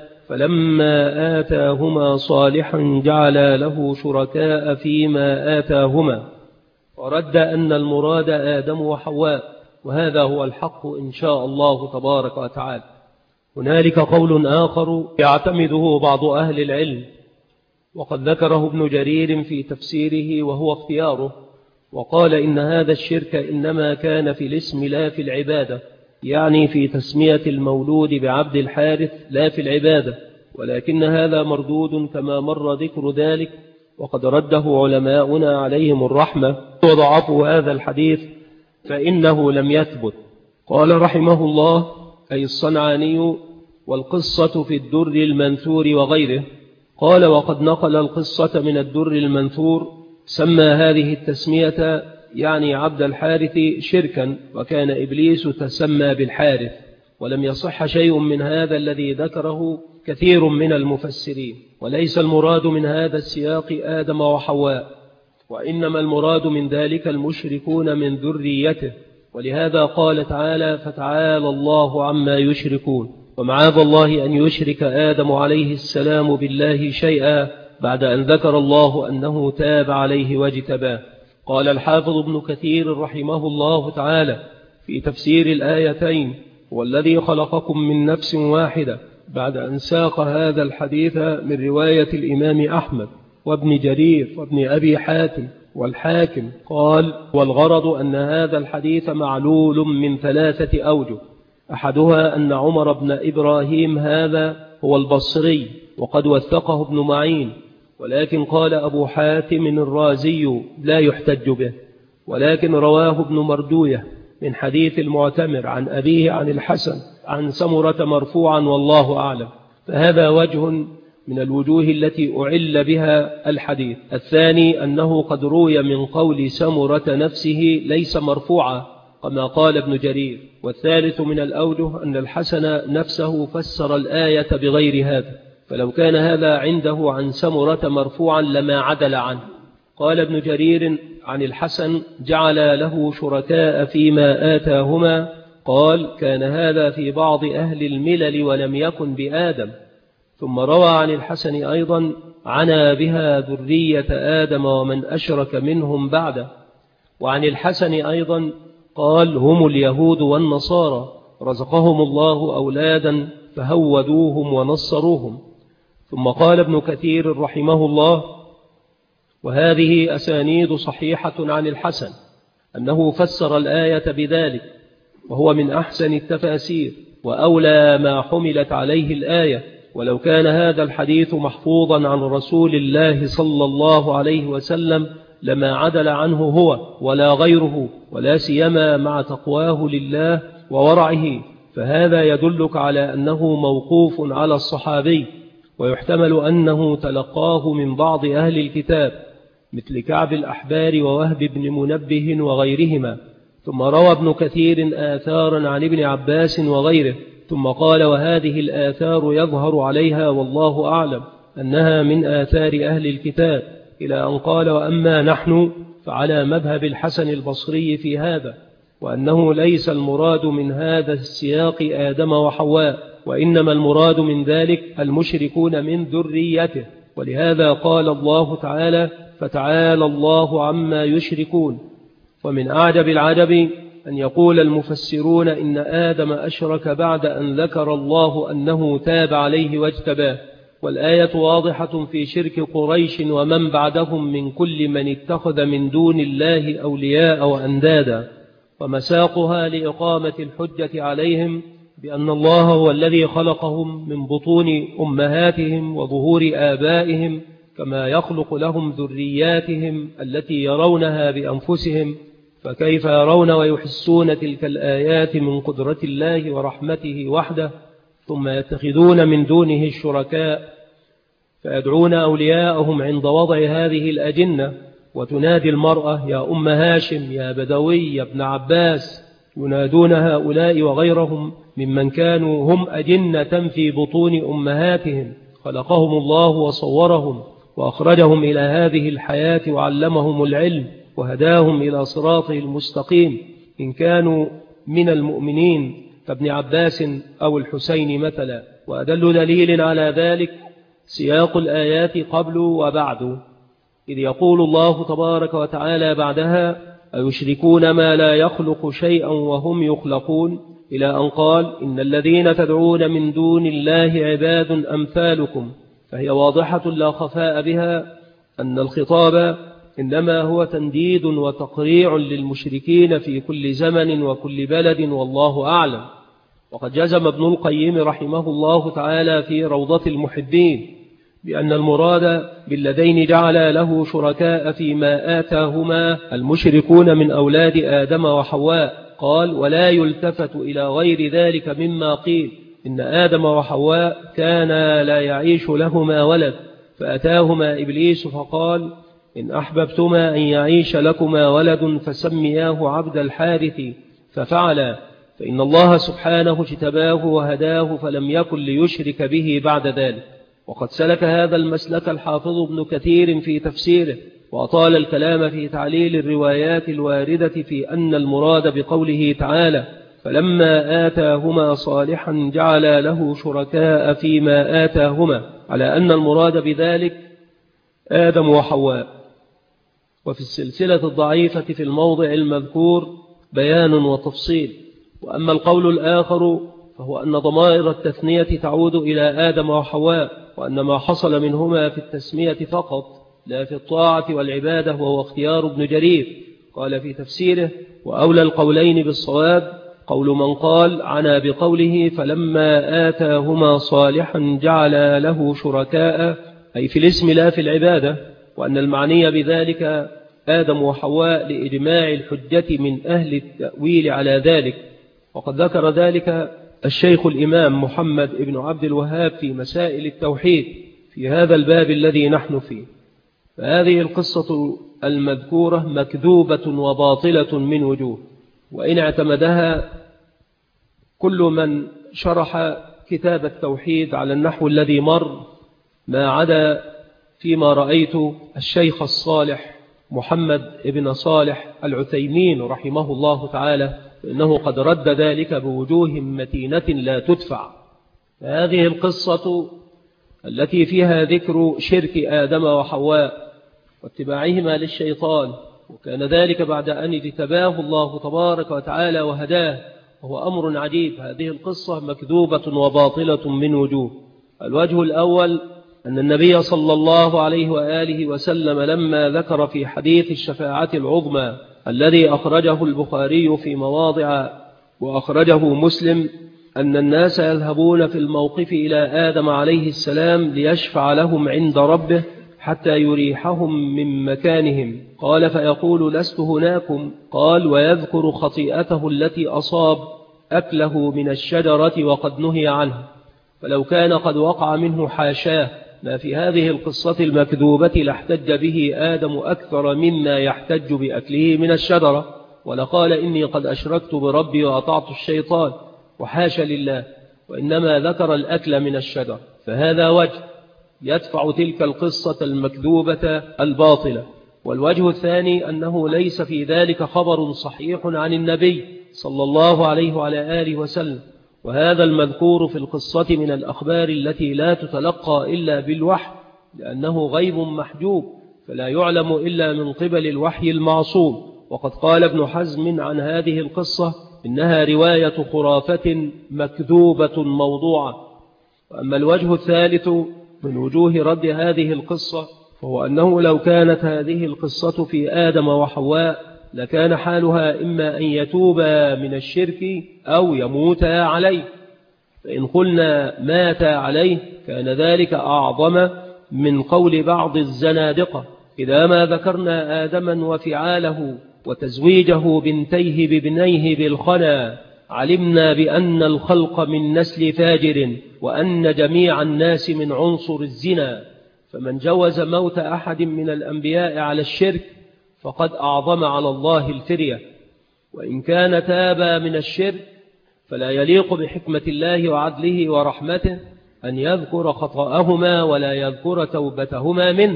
فلما آتاهما صالحا جعل له شركاء فيما آتاهما، ورد أن المراد آدم وحواء، وهذا هو الحق إن شاء الله تبارك وتعالى. هنالك قول آخر يعتمده بعض أهل العلم، وقد ذكره ابن جرير في تفسيره وهو اختياره، وقال إن هذا الشرك إنما كان في الاسم لا في العبادة، يعني في تسمية المولود بعبد الحارث لا في العبادة، ولكن هذا مردود كما مر ذكر ذلك، وقد رده علماؤنا عليهم الرحمة وضعفوا هذا الحديث فإنه لم يثبت. قال رحمه الله أي الصنعاني: والقصة في الدر المنثور وغيره. قال: وقد نقل القصة من الدر المنثور، سمى هذه التسمية يعني عبد الحارث شركا، وكان إبليس تسمى بالحارث، ولم يصح شيء من هذا الذي ذكره كثير من المفسرين، وليس المراد من هذا السياق آدم وحواء، وإنما المراد من ذلك المشركون من ذريته، ولهذا قال تعالى: فتعالى الله عما يشركون. ومعاذ الله أن يشرك آدم عليه السلام بالله شيئا بعد أن ذكر الله أنه تاب عليه واجتباه. قال الحافظ ابن كثير رحمه الله تعالى في تفسير الآيتين: والذي خلقكم من نفس واحدة، بعد أن ساق هذا الحديث من رواية الإمام أحمد وابن جرير وابن أبي حاتم والحاكم، قال: والغرض أن هذا الحديث معلول من 3 أوجه. أحدها أن عمر بن إبراهيم هذا هو البصري، وقد وثقه ابن معين، ولكن قال أبو حاتم الرازي لا يحتج به، ولكن رواه ابن مردوية من حديث المعتمر عن أبيه عن الحسن عن سمرة مرفوعا، والله أعلم. فهذا وجه من الوجوه التي أعل بها الحديث. الثاني أنه قد روي من قول سمرة نفسه ليس مرفوعا كما قال ابن جرير. والثالث من الأوجه أن الحسن نفسه فسر الآية بغير هذا، فلو كان هذا عنده عن سمرة مرفوعا لما عدل عنه. قال ابن جرير عن الحسن: جعل له شركاء فيما آتاهما، قال: كان هذا في بعض أهل الملل ولم يكن بآدم. ثم روى عن الحسن أيضا: عنا بها ذرية آدم ومن أشرك منهم بعده. وعن الحسن أيضا قال: هم اليهود والنصارى رزقهم الله أولادا فهودوهم ونصروهم. ثم قال ابن كثير رحمه الله: وهذه أسانيد صحيحة عن الحسن أنه فسر الآية بذلك، وهو من أحسن التفاسير وأولى ما حملت عليه الآية. ولو كان هذا الحديث محفوظا عن رسول الله صلى الله عليه وسلم لما عدل عنه هو ولا غيره، ولا سيما مع تقواه لله وورعه، فهذا يدلك على أنه موقوف على الصحابي، ويحتمل أنه تلقاه من بعض أهل الكتاب مثل كعب الأحبار ووهب بن منبه وغيرهما. ثم روى ابن كثير آثارا عن ابن عباس وغيره، ثم قال: وهذه الآثار يظهر عليها والله أعلم أنها من آثار أهل الكتاب، إلى أن قال: وأما نحن فعلى مذهب الحسن البصري في هذا، وأنه ليس المراد من هذا السياق آدم وحواء، وإنما المراد من ذلك المشركون من ذريته. ولهذا قال الله تعالى: فتعالى الله عما يشركون. ومن أعجب العجب أن يقول المفسرون إن آدم أشرك بعد أن ذكر الله أنه تاب عليه واجتباه، والآية واضحة في شرك قريش ومن بعدهم من كل من اتخذ من دون الله أولياء وأندادا، ومساقها لإقامة الحجة عليهم بأن الله هو الذي خلقهم من بطون أمهاتهم وظهور آبائهم، كما يخلق لهم ذرياتهم التي يرونها بأنفسهم، فكيف يرون ويحسون تلك الآيات من قدرة الله ورحمته وحده، ثم يتخذون من دونه الشركاء فيدعون أولياءهم عند وضع هذه الأجنة. وتنادي المرأة: يا أم هاشم، يا بدوي، يا ابن عباس، ينادون هؤلاء وغيرهم ممن كانوا هم أجنة في بطون أمهاتهم، خلقهم الله وصورهم وأخرجهم إلى هذه الحياة وعلمهم العلم وهداهم إلى صراطه المستقيم، إن كانوا من المؤمنين كابن عباس أو الحسين مثلا. وأدل دليل على ذلك سياق الآيات قبل وبعد، إذ يقول الله تبارك وتعالى بعدها: أيشركون ما لا يخلق شيئا وهم يخلقون، إلى أن قال: إن الذين تدعون من دون الله عباد أمثالكم. فهي واضحة لا خفاء بها أن الخطاب إنما هو تنديد وتقريع للمشركين في كل زمن وكل بلد، والله أعلم. وقد جزم ابن القيم رحمه الله تعالى في روضة المحبين بأن المراد بالذين جعل له شركاء فيما آتاهما المشركون من أولاد آدم وحواء. قال: ولا يلتفت إلى غير ذلك مما قيل إن آدم وحواء كانا لا يعيش لهما ولد، فأتاهما إبليس فقال: إن أحببتما أن يعيش لكما ولد فسمياه عبد الحارث، ففعلا، فإن الله سبحانه اجتباه وهداه فلم يكن ليشرك به بعد ذلك. وقد سلك هذا المسلك الحافظ ابن كثير في تفسيره، وأطال الكلام في تعليل الروايات الواردة في أن المراد بقوله تعالى: فلما آتاهما صالحا جعل له شركاء فيما آتاهما، على أن المراد بذلك آدم وحواء. وفي السلسلة الضعيفة في الموضع المذكور بيان وتفصيل. وأما القول الآخر فهو أن ضمائر التثنية تعود إلى آدم وحواء، وأن ما حصل منهما في التسمية فقط لا في الطاعة والعبادة، وهو اختيار ابن جرير. قال في تفسيره: وأولى القولين بالصواب قول من قال عنا بقوله فلما آتاهما صالحا جعل له شركاء، أي في الاسم لا في العبادة، وأن المعني بذلك آدم وحواء لإجماع الحجة من أهل التأويل على ذلك. وقد ذكر ذلك الشيخ الإمام محمد بن عبد الوهاب في مسائل التوحيد في هذا الباب الذي نحن فيه. فهذه القصة المذكورة مكذوبة وباطلة من وجوه، وإن اعتمدها كل من شرح كتاب التوحيد على النحو الذي مر، ما عدا فيما رأيت الشيخ الصالح محمد بن صالح العثيمين رحمه الله تعالى، فإنه قد رد ذلك بوجوه متينة لا تدفع. هذه القصة التي فيها ذكر شرك آدم وحواء واتباعهما للشيطان، وكان ذلك بعد أن اجتباه الله تبارك وتعالى وهداه، وهو أمر عجيب. هذه القصة مكذوبة وباطلة من وجوه. الوجه الأول أن النبي صلى الله عليه وآله وسلم لما ذكر في حديث الشفاعة العظمى الذي أخرجه البخاري في مواضع وأخرجه مسلم أن الناس يذهبون في الموقف إلى آدم عليه السلام ليشفع لهم عند ربه حتى يريحهم من مكانهم. قال: فيقول: لست هناكم. قال: ويذكر خطيئته التي أصاب أكله من الشجرة وقد نهي عنه، فلو كان قد وقع منه حاشاه ما في هذه القصة المكذوبة لاحتج به آدم أكثر مما يحتج بأكله من الشجرة، ولقال: إني قد أشركت بربي وأطعت الشيطان، وحاش لله، وإنما ذكر الأكل من الشجر. فهذا وجه يدفع تلك القصة المكذوبة الباطلة. والوجه الثاني أنه ليس في ذلك خبر صحيح عن النبي صلى الله عليه وعلى آله وسلم، وهذا المذكور في القصة من الأخبار التي لا تتلقى إلا بالوحي، لأنه غيب محجوب فلا يعلم إلا من قبل الوحي المعصوم. وقد قال ابن حزم عن هذه القصة إنها رواية خرافة مكذوبة موضوعة. وأما الوجه الثالث من وجوه رد هذه القصة فهو أنه لو كانت هذه القصة في آدم وحواء لكان حالها إما أن يتوبا من الشرك أو يموتا عليه، فإن قلنا مات عليه كان ذلك أعظم من قول بعض الزنادقة إذا ما ذكرنا آدما وفعاله وتزويجه بنتيه بابنيه بالخنا علمنا بأن الخلق من نسل فاجر وأن جميع الناس من عنصر الزنا، فمن جوز موت أحد من الأنبياء على الشرك فقد أعظم على الله الفرية. وإن كان تابا من الشرك فلا يليق بحكمة الله وعدله ورحمته أن يذكر خطأهما ولا يذكر توبتهما منه،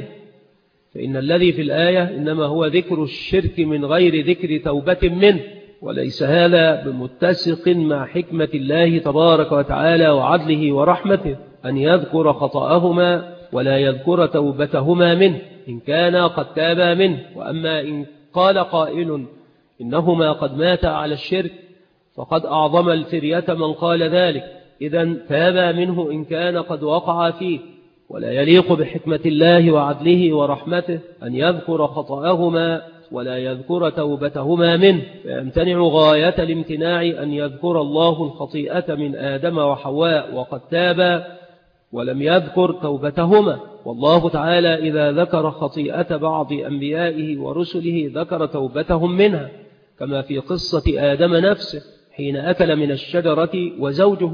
فإن الذي في الآية إنما هو ذكر الشرك من غير ذكر توبة منه، وليس هذا بمتسق مع حكمة الله تبارك وتعالى وعدله ورحمته أن يذكر خطأهما ولا يذكر توبتهما منه إن كان قد تابا منه. وأما إن قال قائل إنهما قد ماتا على الشرك فقد أعظم الفرية من قال ذلك، إذن تابا منه إن كان قد وقع فيه، ولا يليق بحكمة الله وعدله ورحمته أن يذكر خطأهما ولا يذكر توبتهما منه، فيمتنع غاية الامتناع أن يذكر الله الخطيئة من آدم وحواء وقد تابا ولم يذكر توبتهما. والله تعالى إذا ذكر خطيئة بعض أنبيائه ورسله ذكر توبتهم منها، كما في قصة آدم نفسه حين أكل من الشجرة وزوجه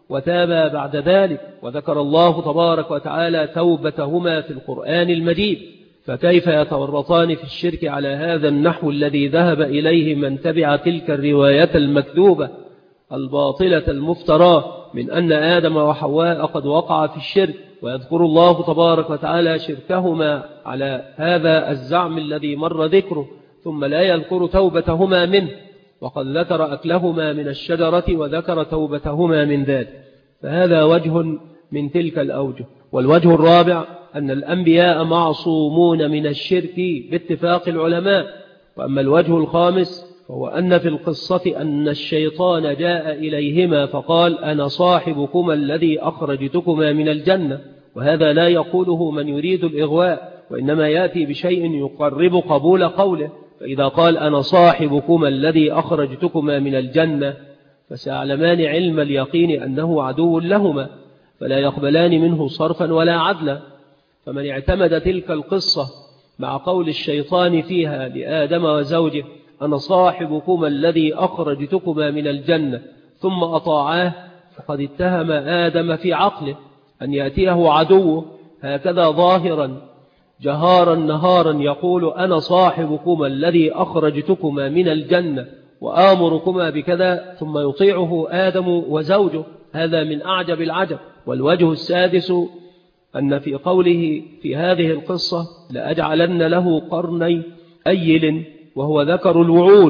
وتابا بعد ذلك، وذكر الله تبارك وتعالى توبتهما في القرآن المجيد، فكيف يتورطان في الشرك على هذا النحو الذي ذهب إليه من تبع تلك الرواية المكذوبة الباطلة المفترى من أن آدم وحواء قد وقع في الشرك، ويذكر الله تبارك وتعالى شركهما على هذا الزعم الذي مر ذكره، ثم لا يذكر توبتهما منه، وقد ذكر أكلهما من الشجرة وذكر توبتهما من ذلك، فهذا وجه من تلك الأوجه. والوجه الرابع أن الأنبياء معصومون من الشرك باتفاق العلماء. وأما الوجه الخامس فهو أن في القصة أن الشيطان جاء إليهما فقال أنا صاحبكما الذي أخرجتكما من الجنة، وهذا لا يقوله من يريد الإغواء، وإنما يأتي بشيء يقرب قبول قوله، فإذا قال أنا صاحبكما الذي أخرجتكما من الجنة فسيعلمان علم اليقين أنه عدو لهما فلا يقبلان منه صرفا ولا عدلا. فمن اعتمد تلك القصة مع قول الشيطان فيها لآدم وزوجه أنا صاحبكما الذي أخرجتكما من الجنة ثم أطاعاه فقد اتهم آدم في عقله أن يأتيه عدوه هكذا ظاهرا جهارا نهارا يقول أنا صاحبكما الذي أخرجتكما من الجنة وآمركما بكذا ثم يطيعه آدم وزوجه، هذا من أعجب العجب. والوجه السادس أن في قوله في هذه القصة لأجعلن له قرني أيل وهو ذكر الوعول،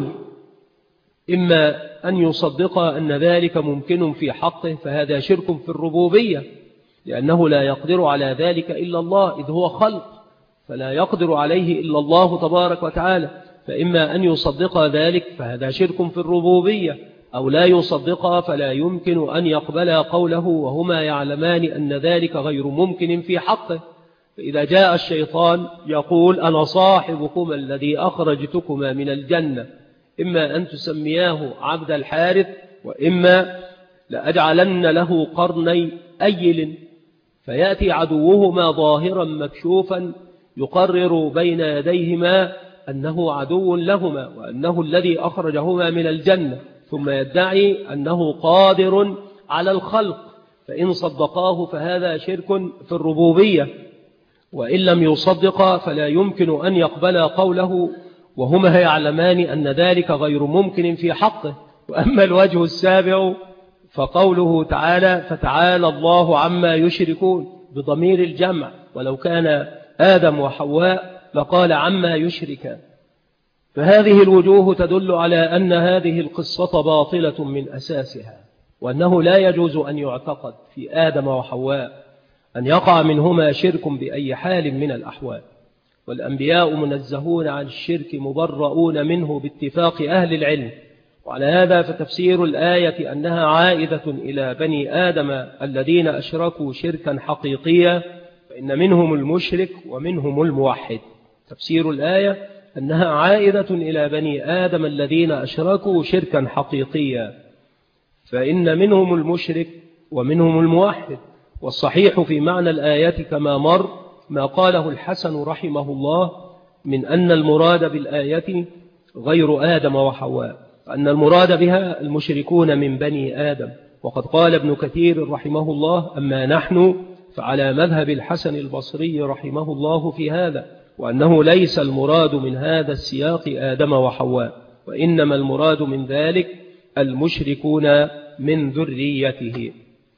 إما أن يصدق أن ذلك ممكن في حقه فهذا شرك في الربوبية، لأنه لا يقدر على ذلك إلا الله إذ هو خلق فلا يقدر عليه إلا الله تبارك وتعالى، فإما أن يصدق ذلك فهذا شرك في الربوبية، أو لا يصدق فلا يمكن أن يقبل قوله وهما يعلمان أن ذلك غير ممكن في حقه. فإذا جاء الشيطان يقول أنا صاحبكما الذي أخرجتكما من الجنة، إما أن تسمياه عبد الحارث وإما لأجعلن له قرني أيل، فيأتي عدوهما ظاهرا مكشوفا يقرر بين يديهما أنه عدو لهما وأنه الذي أخرجهما من الجنة، ثم يدعي أنه قادر على الخلق، فإن صدقاه فهذا شرك في الربوبية، وإن لم يصدق فلا يمكن أن يقبل قوله وهما يعلمان أن ذلك غير ممكن في حقه. وأما الوجه السابع فقوله تعالى فتعالى الله عما يشركون بضمير الجمع، ولو كان آدم وحواء لقال عما يشركان. فهذه الوجوه تدل على أن هذه القصة باطلة من أساسها، وأنه لا يجوز أن يعتقد في آدم وحواء أن يقع منهما شرك بأي حال من الأحوال، والأنبياء منزهون عن الشرك مبرؤون منه باتفاق أهل العلم. وعلى هذا فتفسير الآية أنها عائدة إلى بني آدم الذين أشركوا شركا حقيقيا، فإن منهم المشرك ومنهم الموحد. تفسير الآية أنها عائدة إلى بني آدم الذين أشركوا شركا حقيقيا، فإن منهم المشرك ومنهم الموحد. والصحيح في معنى الآية كما مر ما قاله الحسن رحمه الله من أن المراد بالآية غير آدم وحواء، أن المراد بها المشركون من بني آدم. وقد قال ابن كثير رحمه الله: أما نحن فعلى مذهب الحسن البصري رحمه الله في هذا، وأنه ليس المراد من هذا السياق آدم وحواء، وإنما المراد من ذلك المشركون من ذريته.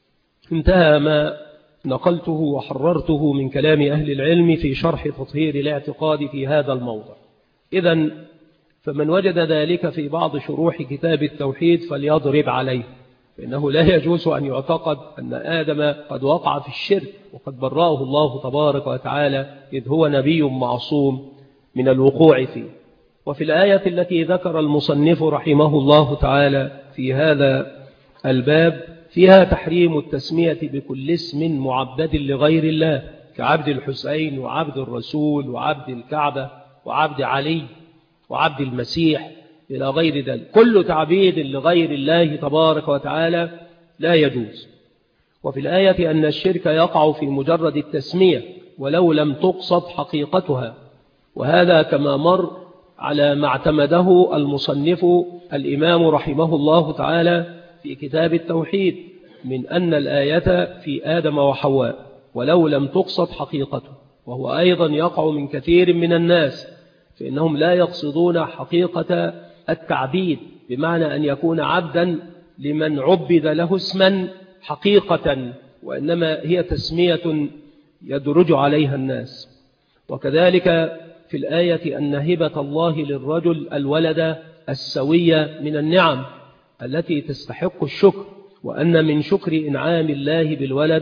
انتهى ما نقلته وحررته من كلام أهل العلم في شرح تطهير الاعتقاد في هذا الموضع. إذن فمن وجد ذلك في بعض شروح كتاب التوحيد فليضرب عليه، فإنه لا يجوز أن يعتقد أن آدم قد وقع في الشرك وقد برأه الله تبارك وتعالى، إذ هو نبي معصوم من الوقوع فيه. وفي الآية التي ذكر المصنف رحمه الله تعالى في هذا الباب فيها تحريم التسمية بكل اسم معبد لغير الله، كعبد الحسين وعبد الرسول وعبد الكعبة وعبد علي وعبد المسيح إلى غير ذلك. كل تعبيد لغير الله تبارك وتعالى لا يجوز. وفي الآية أن الشرك يقع في مجرد التسمية ولو لم تقصد حقيقتها، وهذا كما مر على ما اعتمده المصنف الإمام رحمه الله تعالى في كتاب التوحيد من أن الآية في آدم وحواء ولو لم تقصد حقيقته، وهو أيضا يقع من كثير من الناس، فإنهم لا يقصدون حقيقة التعبيد بمعنى أن يكون عبدا لمن عبد له اسما حقيقة، وإنما هي تسمية يدرج عليها الناس. وكذلك في الآية أن هبة الله للرجل الولد السوية من النعم التي تستحق الشكر، وأن من شكر إنعام الله بالولد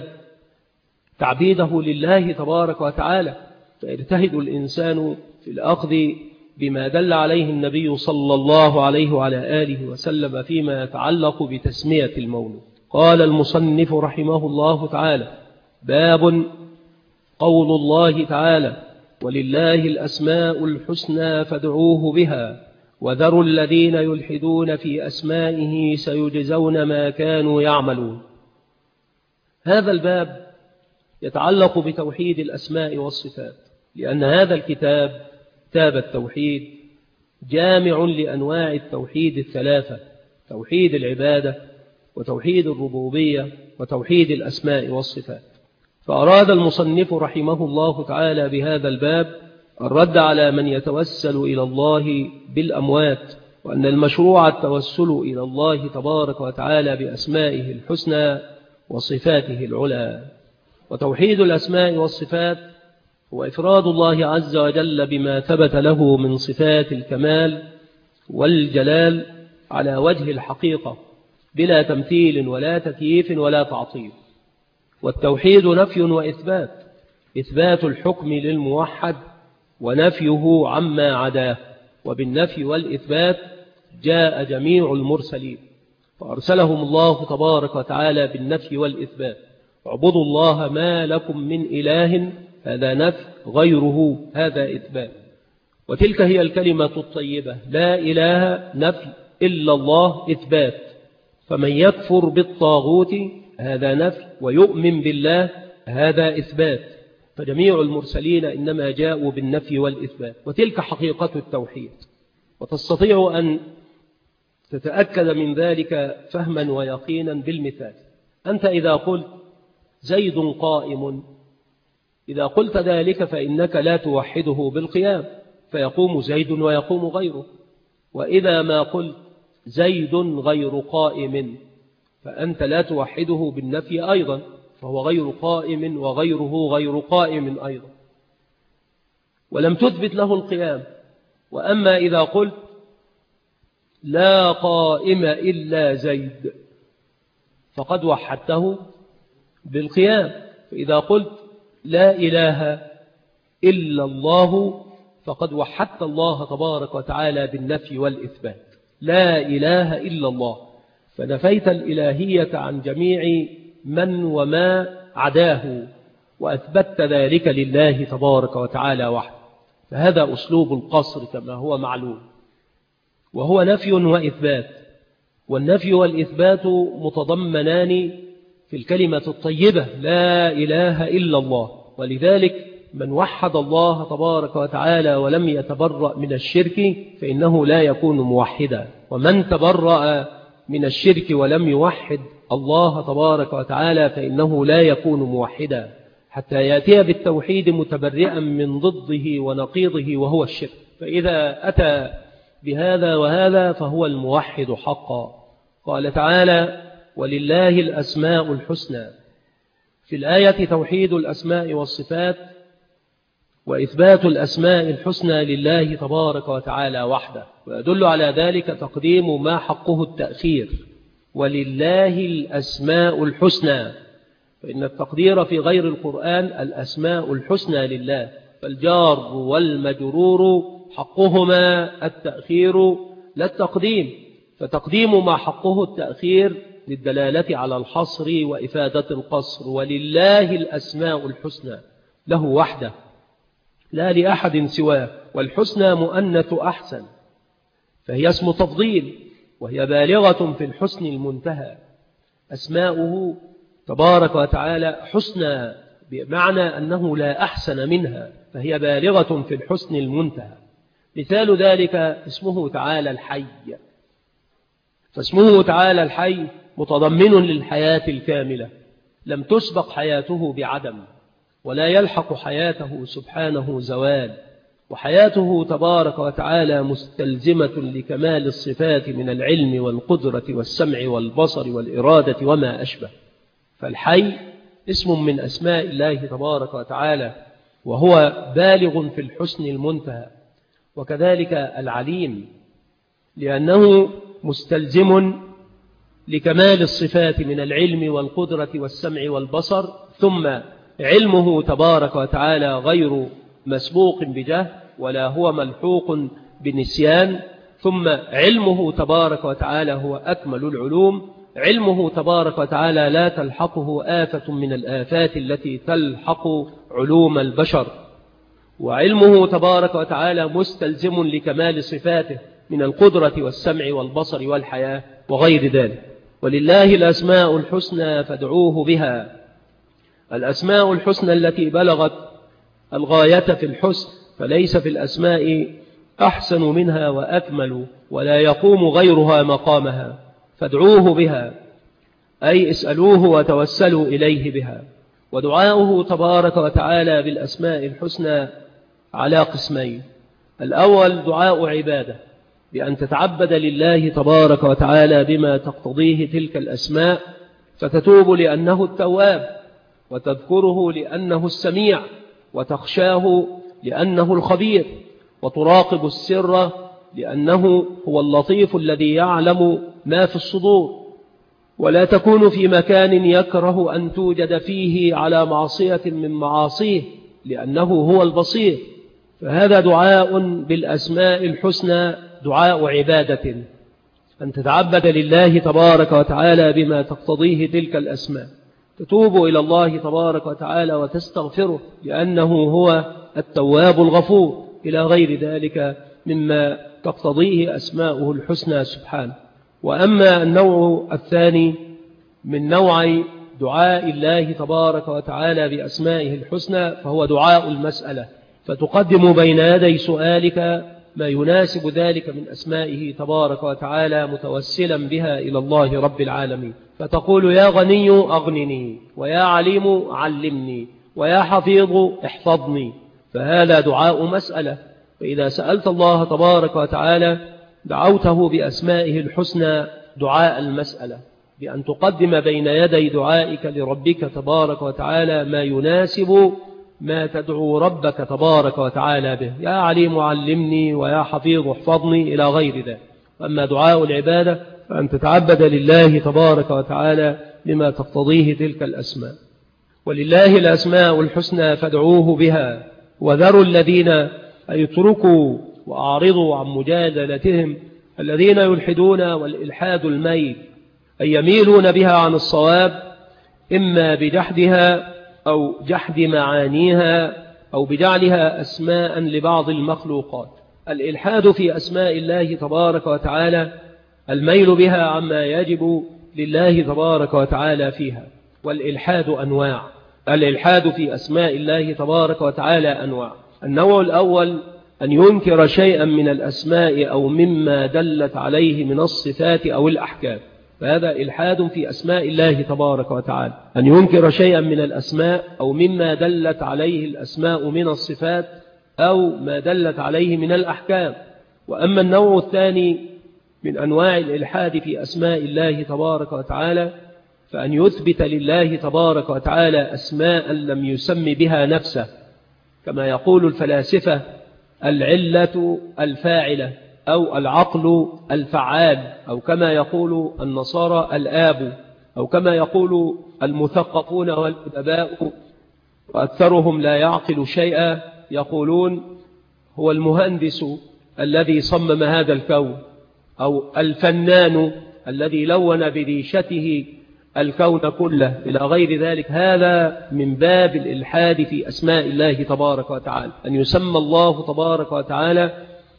تعبيده لله تبارك وتعالى. فيجتهد الإنسان في الأخذ بما دل عليه النبي صلى الله عليه وعلى آله وسلم فيما يتعلق بتسمية المولود. قال المصنف رحمه الله تعالى: باب قول الله تعالى: ولله الأسماء الحسنى فادعوه بها وذروا الذين يلحدون في أسمائه سيجزون ما كانوا يعملون. هذا الباب يتعلق بتوحيد الأسماء والصفات، لأن هذا الكتاب كتاب التوحيد جامع لأنواع التوحيد الثلاثة: توحيد العبادة وتوحيد الربوبية وتوحيد الأسماء والصفات. فأراد المصنف رحمه الله تعالى بهذا الباب الرد على من يتوسل إلى الله بالأموات، وأن المشروع التوسل إلى الله تبارك وتعالى بأسمائه الحسنى وصفاته العلى. وتوحيد الأسماء والصفات هو إفراد الله عز وجل بما ثبت له من صفات الكمال والجلال على وجه الحقيقة بلا تمثيل ولا تكييف ولا تعطيل. والتوحيد نفي وإثبات: إثبات الحكم للموحد ونفيه عما عداه. وبالنفي والإثبات جاء جميع المرسلين، فأرسلهم الله تبارك وتعالى بالنفي والإثبات: اعبدوا الله ما لكم من إله، هذا نفي، غيره هذا إثبات. وتلك هي الكلمة الطيبة: لا إله نفي إلا الله إثبات. فمن يكفر بالطاغوت هذا نفي، ويؤمن بالله هذا إثبات. فجميع المرسلين إنما جاءوا بالنفي والإثبات، وتلك حقيقة التوحيد. وتستطيع أن تتأكد من ذلك فهما ويقينا بالمثال. أنت إذا قلت زيد قائم، إذا قلت ذلك فإنك لا توحده بالقيام، فيقوم زيد ويقوم غيره. وإذا ما قلت زيد غير قائم فأنت لا توحده بالنفي أيضا، فهو غير قائم وغيره غير قائم أيضا. ولم تثبت له القيام. وأما إذا قلت لا قائم إلا زيد فقد وحدته بالقيام. فإذا قلت لا إله إلا الله فقد وحدت الله تبارك وتعالى بالنفي والإثبات. لا إله إلا الله، فنفيت الإلهية عن جميع من وما عداه، وأثبت ذلك لله تبارك وتعالى وحده. فهذا أسلوب القصر كما هو معلوم، وهو نفي وإثبات. والنفي والإثبات متضمنان في الكلمة الطيبة لا إله إلا الله. ولذلك من وحد الله تبارك وتعالى ولم يتبرأ من الشرك فإنه لا يكون موحدا، ومن تبرأ من الشرك ولم يوحد الله تبارك وتعالى فإنه لا يكون موحدا، حتى يأتي بالتوحيد متبرئا من ضده ونقيضه وهو الشرك. فإذا أتى بهذا وهذا فهو الموحد حقا. قال تعالى ولله الأسماء الحسنى، في الآية توحيد الأسماء والصفات وإثبات الأسماء الحسنى لله تبارك وتعالى وحده. ويدل على ذلك تقديم ما حقه التأخير، ولله الأسماء الحسنى، فإن التقدير في غير القرآن الأسماء الحسنى لله، فالجار والمجرور حقهما التأخير لا التقديم، فتقديم ما حقه التأخير للدلالة على الحصر وإفادة القصر. ولله الأسماء الحسنى، له وحده لا لأحد سواه. والحسنى مؤنث أحسن، فهي اسم تفضيل، وهي بالغة في الحسن المنتهى. أسماؤه تبارك وتعالى حسنى بمعنى أنه لا أحسن منها، فهي بالغة في الحسن المنتهى. مثال ذلك اسمه تعالى الحي، فاسمه تعالى الحي متضمن للحياة الكاملة، لم تسبق حياته بعدم، ولا يلحق حياته سبحانه زوال، وحياته تبارك وتعالى مستلزمة لكمال الصفات من العلم والقدرة والسمع والبصر والإرادة وما أشبه. فالحي اسم من أسماء الله تبارك وتعالى، وهو بالغ في الحسن المنتهى. وكذلك العليم، لأنه مستلزم لكمال الصفات من العلم والقدرة والسمع والبصر. ثم علمه تبارك وتعالى غير مسبوق بجهل، ولا هو ملحوق بنسيان. ثم علمه تبارك وتعالى هو أكمل العلوم. علمه تبارك وتعالى لا تلحقه آفة من الآفات التي تلحق علوم البشر. وعلمه تبارك وتعالى مستلزم لكمال صفاته من القدرة والسمع والبصر والحياة وغير ذلك. ولله الأسماء الحسنى فادعوه بها. الأسماء الحسنى التي بلغت الغاية في الحسن، فليس في الأسماء أحسن منها وأكمل، ولا يقوم غيرها مقامها. فادعوه بها أي اسألوه وتوسلوا إليه بها. ودعاؤه تبارك وتعالى بالأسماء الحسنى على قسمين: الأول دعاء عبادة، بأن تتعبد لله تبارك وتعالى بما تقتضيه تلك الأسماء، فتتوب لأنه التواب، وتذكره لأنه السميع، وتخشاه لأنه الخبير، وتراقب السر لأنه هو اللطيف الذي يعلم ما في الصدور. ولا تكون في مكان يكره أن توجد فيه على معصية من معاصيه، لأنه هو البصير. فهذا دعاء بالأسماء الحسنى، دعاء عبادة، أن تتعبد لله تبارك وتعالى بما تقتضيه تلك الأسماء، تتوب إلى الله تبارك وتعالى وتستغفره لأنه هو التواب الغفور، إلى غير ذلك مما تقتضيه أسماؤه الحسنى سبحانه. وأما النوع الثاني من نوع دعاء الله تبارك وتعالى بأسمائه الحسنى فهو دعاء المسألة، فتقدم بين يدي سؤالك ما يناسب ذلك من أسمائه تبارك وتعالى متوسلا بها إلى الله رب العالمين، فتقول يا غني أغنني، ويا عليم علمني، ويا حفيظ احفظني. فهذا دعاء مسألة. فإذا سألت الله تبارك وتعالى دعوته بأسمائه الحسنى دعاء المسألة، بأن تقدم بين يدي دعائك لربك تبارك وتعالى ما يناسب ما تدعو ربك تبارك وتعالى به، يا عليم علمني ويا حفيظ احفظني إلى غير ذلك. أما دعاء العبادة فأن تتعبد لله تبارك وتعالى بما تقتضيه تلك الأسماء. ولله الأسماء الحسنى فادعوه بها، وذروا الذين يتركوا وأعرضوا عن مجادلتهم الذين يلحدون، والإلحاد الميل أي يميلون بها عن الصواب، إما بجحدها أو جحد معانيها أو بجعلها أسماء لبعض المخلوقات. الإلحاد في أسماء الله تبارك وتعالى الميل بها عما يجب لله تبارك وتعالى فيها. والإلحاد أنواع، الإلحاد في أسماء الله تبارك وتعالى أنواع. النوع الأول أن ينكر شيئا من الأسماء أو مما دلت عليه من الصفات أو الأحكام، فهذا إلحاد في أسماء الله تبارك وتعالى، أن ينكر شيئا من الأسماء أو مما دلت عليه الأسماء من الصفات أو ما دلت عليه من الأحكام. وأما النوع الثاني من أنواع الإلحاد في أسماء الله تبارك وتعالى فأن يثبت لله تبارك وتعالى أسماء لم يسم بها نفسه، كما يقول الفلاسفة العلة الفاعلة أو العقل الفعال، أو كما يقول النصارى الآب، أو كما يقول المثقفون والأدباء وأكثرهم لا يعقل شيئا يقولون هو المهندس الذي صمم هذا الكون، أو الفنان الذي لون بريشته الكون كله إلى غير ذلك. هذا من باب الإلحاد في أسماء الله تبارك وتعالى، أن يسمى الله تبارك وتعالى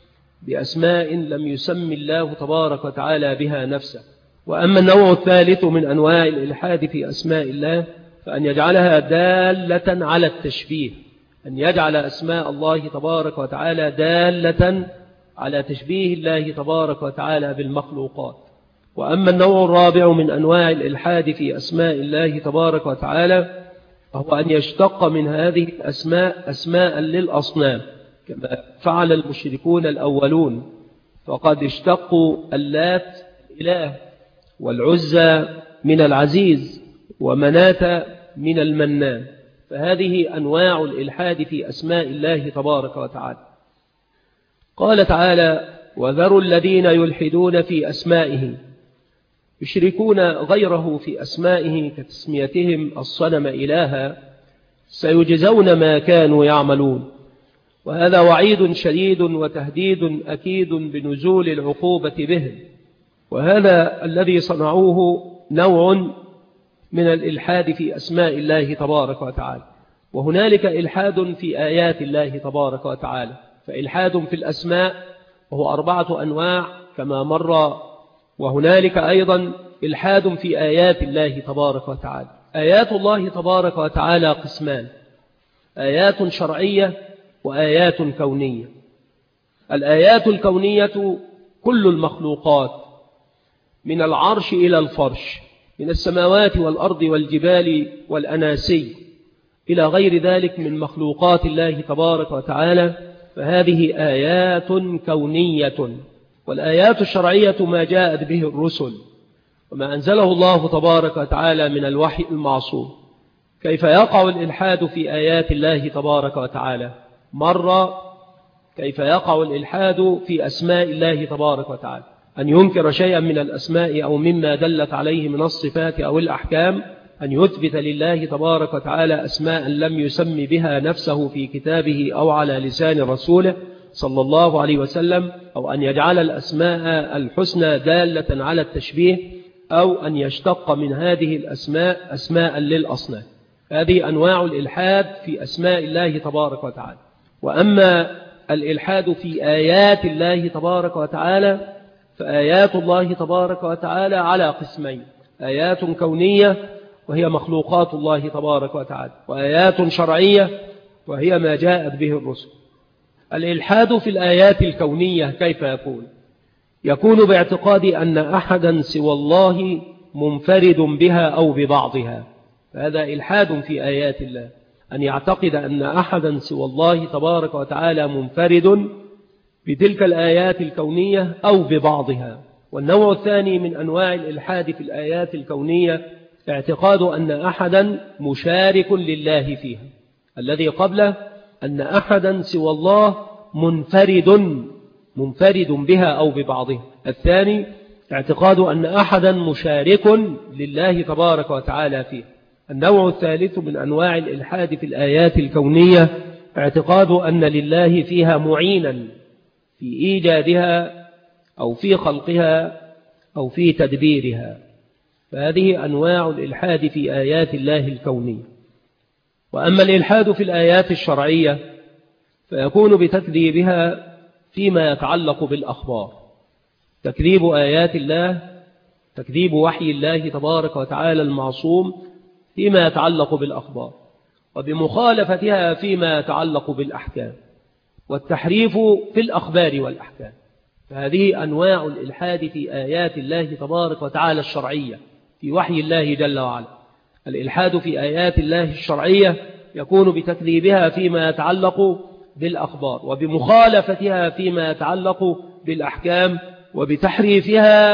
بأسماء لم يسمي الله تبارك وتعالى بها نفسه. وأما النوع الثالث من أنواع الإلحاد في أسماء الله فأن يجعلها دالة على التشبيه، أن يجعل أسماء الله تبارك وتعالى دالة على تشبيه الله تبارك وتعالى بالمخلوقات. وأما النوع الرابع من أنواع الإلحاد في أسماء الله تبارك وتعالى فهو أن يشتق من هذه الأسماء أسماء للأصنام، كما فعل المشركون الأولون، فقد اشتقوا اللات إله، والعزى من العزيز، ومناة من المنان. فهذه أنواع الإلحاد في أسماء الله تبارك وتعالى. قال تعالى: وذروا الذين يلحدون في أسمائه، يشركون غيره في أسمائه كتسميتهم الصنم إلها، سيجزون ما كانوا يعملون. وهذا وعيد شديد وتهديد أكيد بنزول العقوبة بهم. وهذا الذي صنعوه نوع من الإلحاد في أسماء الله تبارك وتعالى. وهنالك إلحاد في آيات الله تبارك وتعالى، فإلحاد في الأسماء وهو 4 أنواع كما مر، وهنالك أيضا إلحاد في آيات الله تبارك وتعالى. آيات الله تبارك وتعالى قسمان: آيات شرعية وآيات كونية. الآيات الكونية كل المخلوقات من العرش إلى الفرش، من السماوات والأرض والجبال والأناسي إلى غير ذلك من مخلوقات الله تبارك وتعالى، فهذه آيات كونية. والآيات الشرعية ما جاءت به الرسل وما أنزله الله تبارك وتعالى من الوحي المعصوم. كيف يقع الإلحاد في آيات الله تبارك وتعالى؟ مرة كيف يقع الإلحاد في أسماء الله تبارك وتعالى، أن ينكر شيئا من الأسماء أو مما دلت عليه من الصفات أو الأحكام، أن يثبت لله تبارك وتعالى أسماء لم يسم بها نفسه في كتابه أو على لسان رسوله صلى الله عليه وسلم، أو أن يجعل الأسماء الحسنى دالة على التشبيه، أو أن يشتق من هذه الأسماء أسماء للأصنام. هذه أنواع الإلحاد في أسماء الله تبارك وتعالى. وأما الإلحاد في آيات الله تبارك وتعالى فآيات الله تبارك وتعالى على قسمين: آيات كونية وهي مخلوقات الله تبارك وتعالى، وآيات شرعية وهي ما جاءت به الرسل. الإلحاد في الآيات الكونية كيف يكون؟ يكون باعتقاد أن أحدا سوى الله منفرد بها أو ببعضها، فهذا إلحاد في آيات الله، أن يعتقد أن أحدا سوى الله تبارك وتعالى منفرد بتلك الآيات الكونية أو ببعضها. والنوع الثاني من أنواع الإلحاد في الآيات الكونية اعتقاد أن أحدا مشارك لله فيها، الذي قبله أن أحدا سوى الله منفرد بها أو ببعضها. الثاني اعتقاد أن أحدا مشارك لله تبارك وتعالى فيه. النوع الثالث من أنواع الإلحاد في الآيات الكونية اعتقاد أن لله فيها معينا في إيجادها أو في خلقها أو في تدبيرها. فهذه أنواع الإلحاد في آيات الله الكونية. وأما الإلحاد في الآيات الشرعية فيكون بتكذيبها فيما يتعلق بالأخبار. تكذيب آيات الله، تكذيب وحي الله تبارك وتعالى المعصوم فيما يتعلق بالأخبار، وبمخالفتها فيما يتعلق بالأحكام، والتحريف في الأخبار والأحكام. فهذه أنواع الإلحاد في آيات الله تبارك وتعالى الشرعية في وحي الله جل وعلا. الإلحاد في آيات الله الشرعية يكون بتكذيبها فيما يتعلق بالأخبار، وبمخالفتها فيما يتعلق بالأحكام، وبتحريفها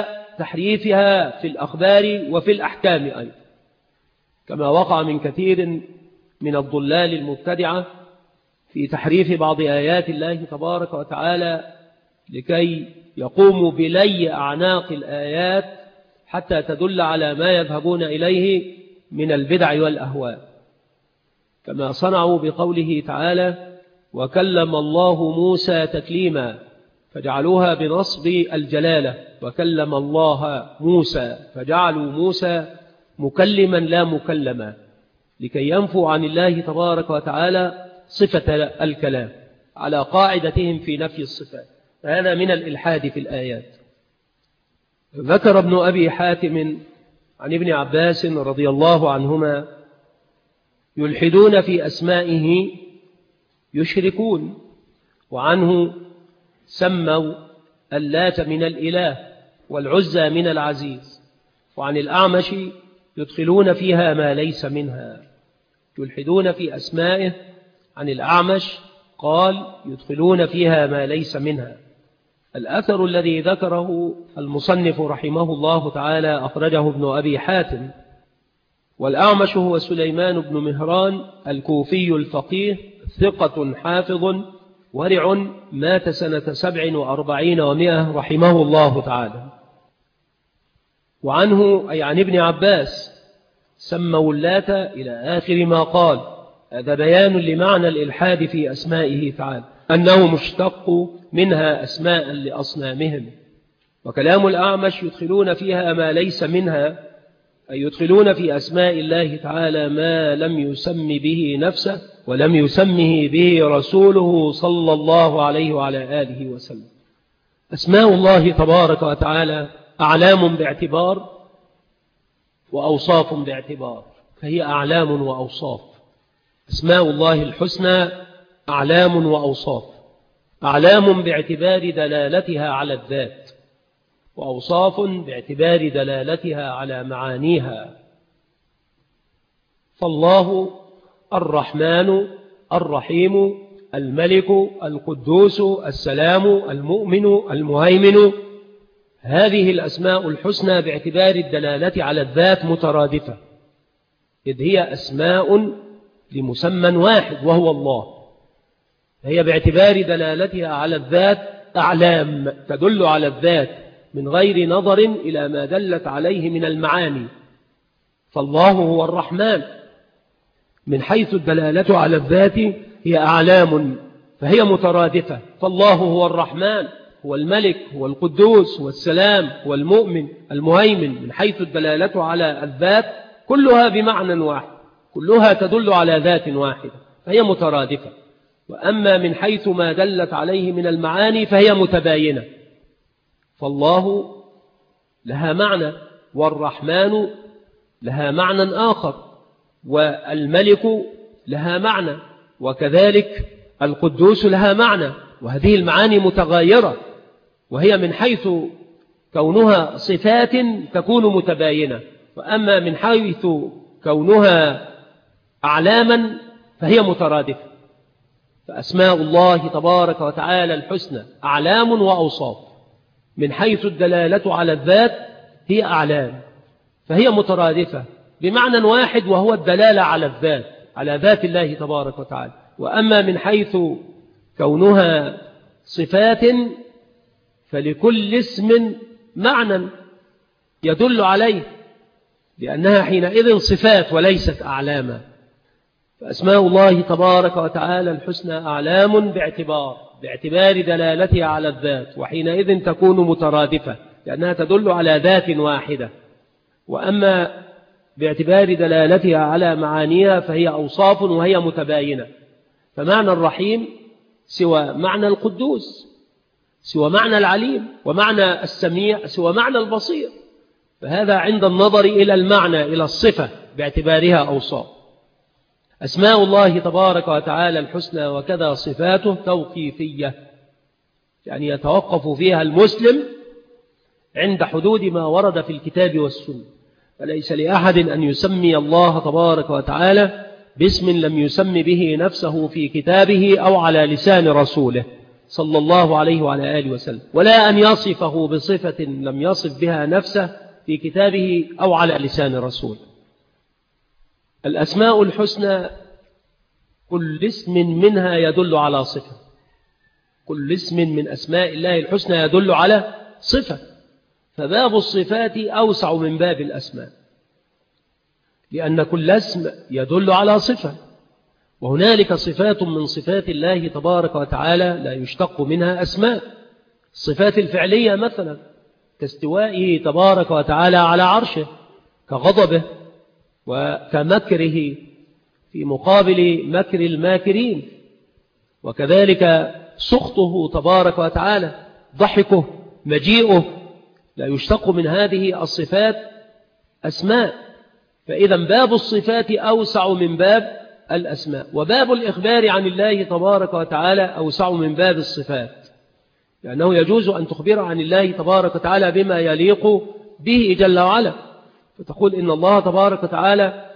في الأخبار وفي الأحكام أيضا، كما وقع من كثير من الضلال المبتدعة في تحريف بعض آيات الله تبارك وتعالى لكي يقوموا بلي أعناق الآيات حتى تدل على ما يذهبون إليه من البدع والأهواء، كما صنعوا بقوله تعالى وكلم الله موسى تكليما، فجعلوها بنصب الجلالة، وكلم الله موسى، فجعلوا موسى مكلما لا مكلما، لكي ينفوا عن الله تبارك وتعالى صفة الكلام على قاعدتهم في نفي الصفات. فهذا من الإلحاد في الآيات. ذكر ابن أبي حاتم عن ابن عباس رضي الله عنهما يلحدون في أسمائه يشركون، وعنه سموا اللات من الإله والعزى من العزيز. وعن الأعمش يدخلون فيها ما ليس منها. يلحدون في أسمائه. عن الأعمش قال يدخلون فيها ما ليس منها. الأثر الذي ذكره المصنف رحمه الله تعالى أخرجه ابن أبي حاتم. والأعمش هو سليمان بن مهران الكوفي الفقيه ثقة حافظ ورع، مات سنة 47 و100 رحمه الله تعالى. وعنه أي عن ابن عباس سموا اللات إلى آخر ما قال. هذا بيان لمعنى الإلحاد في أسمائه تعالى، أنه مشتق منها أسماء لأصنامهم. وكلام الأعمش يدخلون فيها ما ليس منها، أي يدخلون في أسماء الله تعالى ما لم يسم به نفسه ولم يسمه به رسوله صلى الله عليه وعلى آله وسلم. أسماء الله تبارك وتعالى أعلام باعتبار وأوصاف باعتبار، فهي أعلام وأوصاف. أسماء الله الحسنى أعلام وأوصاف. أعلام باعتبار دلالتها على الذات، وأوصاف باعتبار دلالتها على معانيها. فالله الرحمن الرحيم الملك القدوس السلام المؤمن المهيمن، هذه الأسماء الحسنى باعتبار الدلالة على الذات مترادفة، إذ هي أسماء لمسمى واحد وهو الله، هي باعتبار دلالتها على الذات أعلام تدل على الذات من غير نظر إلى ما دلت عليه من المعاني. فالله هو الرحمن من حيث الدلالة على الذات هي أعلام فهي مترادفة. فالله هو الرحمن، هو الملك، هو القدوس، هو السلام، هو المؤمن المهيمن، من حيث الدلالة على الذات كلها بمعنى واحد، كلها تدل على ذات واحدة فهي مترادفة. وأما من حيث ما دلت عليه من المعاني فهي متباينة. فالله لها معنى، والرحمن لها معنى آخر، والملك لها معنى، وكذلك القدوس لها معنى، وهذه المعاني متغايرة، وهي من حيث كونها صفات تكون متباينة، وأما من حيث كونها أعلاما فهي مترادفة. فأسماء الله تبارك وتعالى الحسنى أعلام وأوصاف، من حيث الدلالة على الذات هي أعلام فهي مترادفة بمعنى واحد وهو الدلالة على الذات، على ذات الله تبارك وتعالى. وأما من حيث كونها صفات فلكل اسم معنى يدل عليه، لأنها حينئذ صفات وليست أعلاما. فأسماء الله تبارك وتعالى الحسنى أعلام باعتبار دلالتها على الذات، وحينئذ تكون مترادفة لأنها تدل على ذات واحدة. وأما باعتبار دلالتها على معانيها فهي أوصاف وهي متباينة. فمعنى الرحيم سوى معنى القدوس، سوى معنى العليم، ومعنى السميع سوى معنى البصير. فهذا عند النظر إلى المعنى، إلى الصفة باعتبارها أوصاف. أسماء الله تبارك وتعالى الحسنى وكذا صفاته توقيفية، يعني يتوقف فيها المسلم عند حدود ما ورد في الكتاب والسنة. فليس لأحد أن يسمي الله تبارك وتعالى باسم لم يسم به نفسه في كتابه أو على لسان رسوله صلى الله عليه وعلى آله وسلم، ولا أن يصفه بصفة لم يصف بها نفسه في كتابه أو على لسان رسوله. الأسماء الحسنى كل اسم منها يدل على صفة، كل اسم من أسماء الله الحسنى يدل على صفة، فباب الصفات أوسع من باب الأسماء، لأن كل اسم يدل على صفة، وهنالك صفات من صفات الله تبارك وتعالى لا يشتق منها أسماء. الصفات الفعلية مثلا كاستوائه تبارك وتعالى على عرشه، كغضبه وكمكره في مقابل مكر الماكرين، وكذلك سخطه تبارك وتعالى، ضحكه، مجيئه، لا يشتق من هذه الصفات أسماء. فإذا باب الصفات أوسع من باب الأسماء، وباب الإخبار عن الله تبارك وتعالى أوسع من باب الصفات، لأنه يجوز أن تخبر عن الله تبارك وتعالى بما يليق به جل وعلا، فتقول إن الله تبارك وتعالى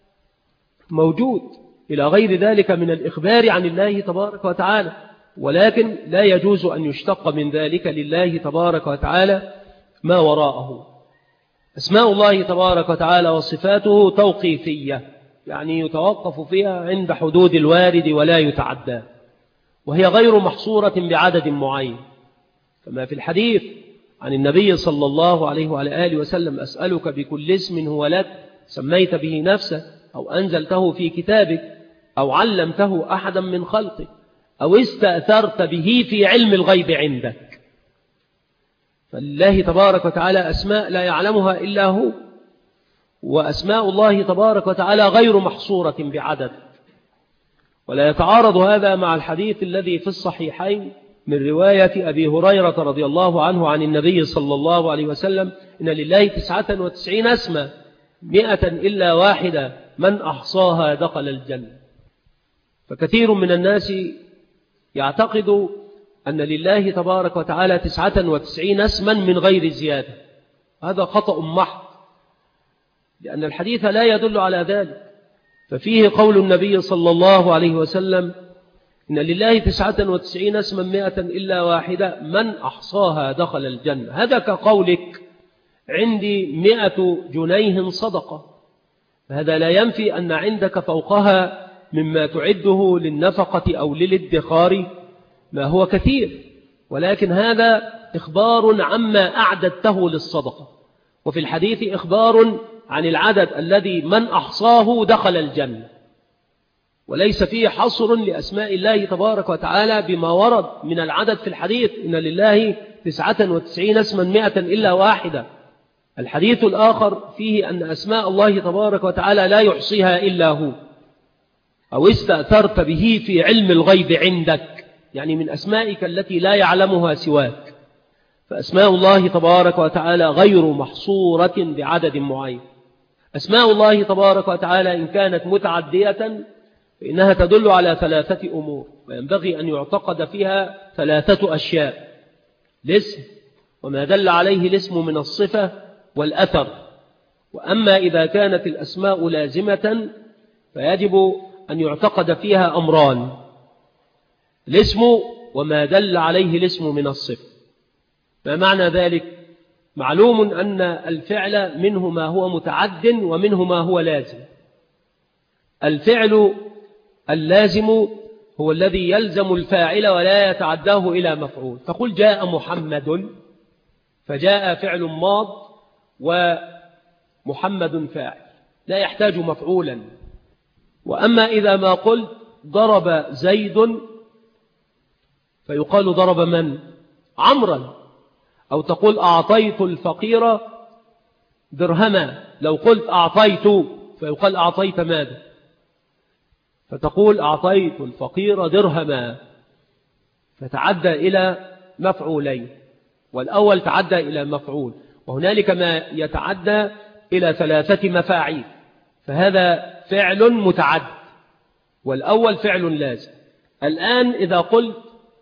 موجود إلى غير ذلك من الإخبار عن الله تبارك وتعالى، ولكن لا يجوز أن يشتق من ذلك لله تبارك وتعالى ما وراءه. أسماء الله تبارك وتعالى وصفاته توقيفية، يعني يتوقف فيها عند حدود الوارد ولا يتعدى، وهي غير محصورة بعدد معين، كما في الحديث عن النبي صلى الله عليه وعلى آله وسلم: أسألك بكل اسم هو لك سميت به نفسك أو أنزلته في كتابك أو علمته أحدا من خلقك أو استأثرت به في علم الغيب عندك. فلله تبارك وتعالى أسماء لا يعلمها إلا هو، وأسماء الله تبارك وتعالى غير محصورة بعدد. ولا يتعارض هذا مع الحديث الذي في الصحيحين من رواية أبي هريرة رضي الله عنه عن النبي صلى الله عليه وسلم: إن لله 99 اسما 100 إلا واحدة من أحصاها دخل الجنة. فكثير من الناس يعتقد أن لله تبارك وتعالى 99 اسما من غير زيادة. هذا خطأ محض، لأن الحديث لا يدل على ذلك. ففيه قول النبي صلى الله عليه وسلم: إن لله 99 اسما 100 إلا واحدة من أحصاها دخل الجنة. هذا كقولك عندي 100 جنيه صدقة، فهذا لا ينفي أن عندك فوقها مما تعده للنفقة أو للادخار ما هو كثير، ولكن هذا إخبار عما أعددته للصدقة، وفي الحديث إخبار عن العدد الذي من أحصاه دخل الجنة، وليس فيه حصر لأسماء الله تبارك وتعالى بما ورد من العدد في الحديث: إن لله 99 اسما 100 إلا واحدة. الحديث الآخر فيه أن أسماء الله تبارك وتعالى لا يحصيها إلا هو، أو استأثرت به في علم الغيب عندك، يعني من أسمائك التي لا يعلمها سواك. فأسماء الله تبارك وتعالى غير محصورة بعدد معين. أسماء الله تبارك وتعالى إن كانت متعدية فإنها تدل على 3 أمور، وينبغي أن يعتقد فيها 3 أشياء: الاسم وما دل عليه الاسم من الصفة والأثر. وأما إذا كانت الأسماء لازمة فيجب أن يعتقد فيها أمران: الاسم وما دل عليه الاسم من الصفة. ما معنى ذلك؟ معلوم أن الفعل منه ما هو متعد ومنه ما هو لازم، الفعل اللازم هو الذي يلزم الفاعل ولا يتعداه إلى مفعول. فقل جاء محمد، فجاء فعل ماض ومحمد فاعل لا يحتاج مفعولا. وأما إذا ما قلت ضرب زيد فيقال ضرب من؟ عمرا. أو تقول أعطيت الفقير درهما، لو قلت أعطيت فيقال أعطيت ماذا؟ فتقول أعطيت الفقير درهما، فتعدى إلى مفعولين، والأول تعدى إلى مفعول، وهنالك ما يتعدى إلى 3 مفاعيل، فهذا فعل متعد والأول فعل لازم. الآن إذا قلت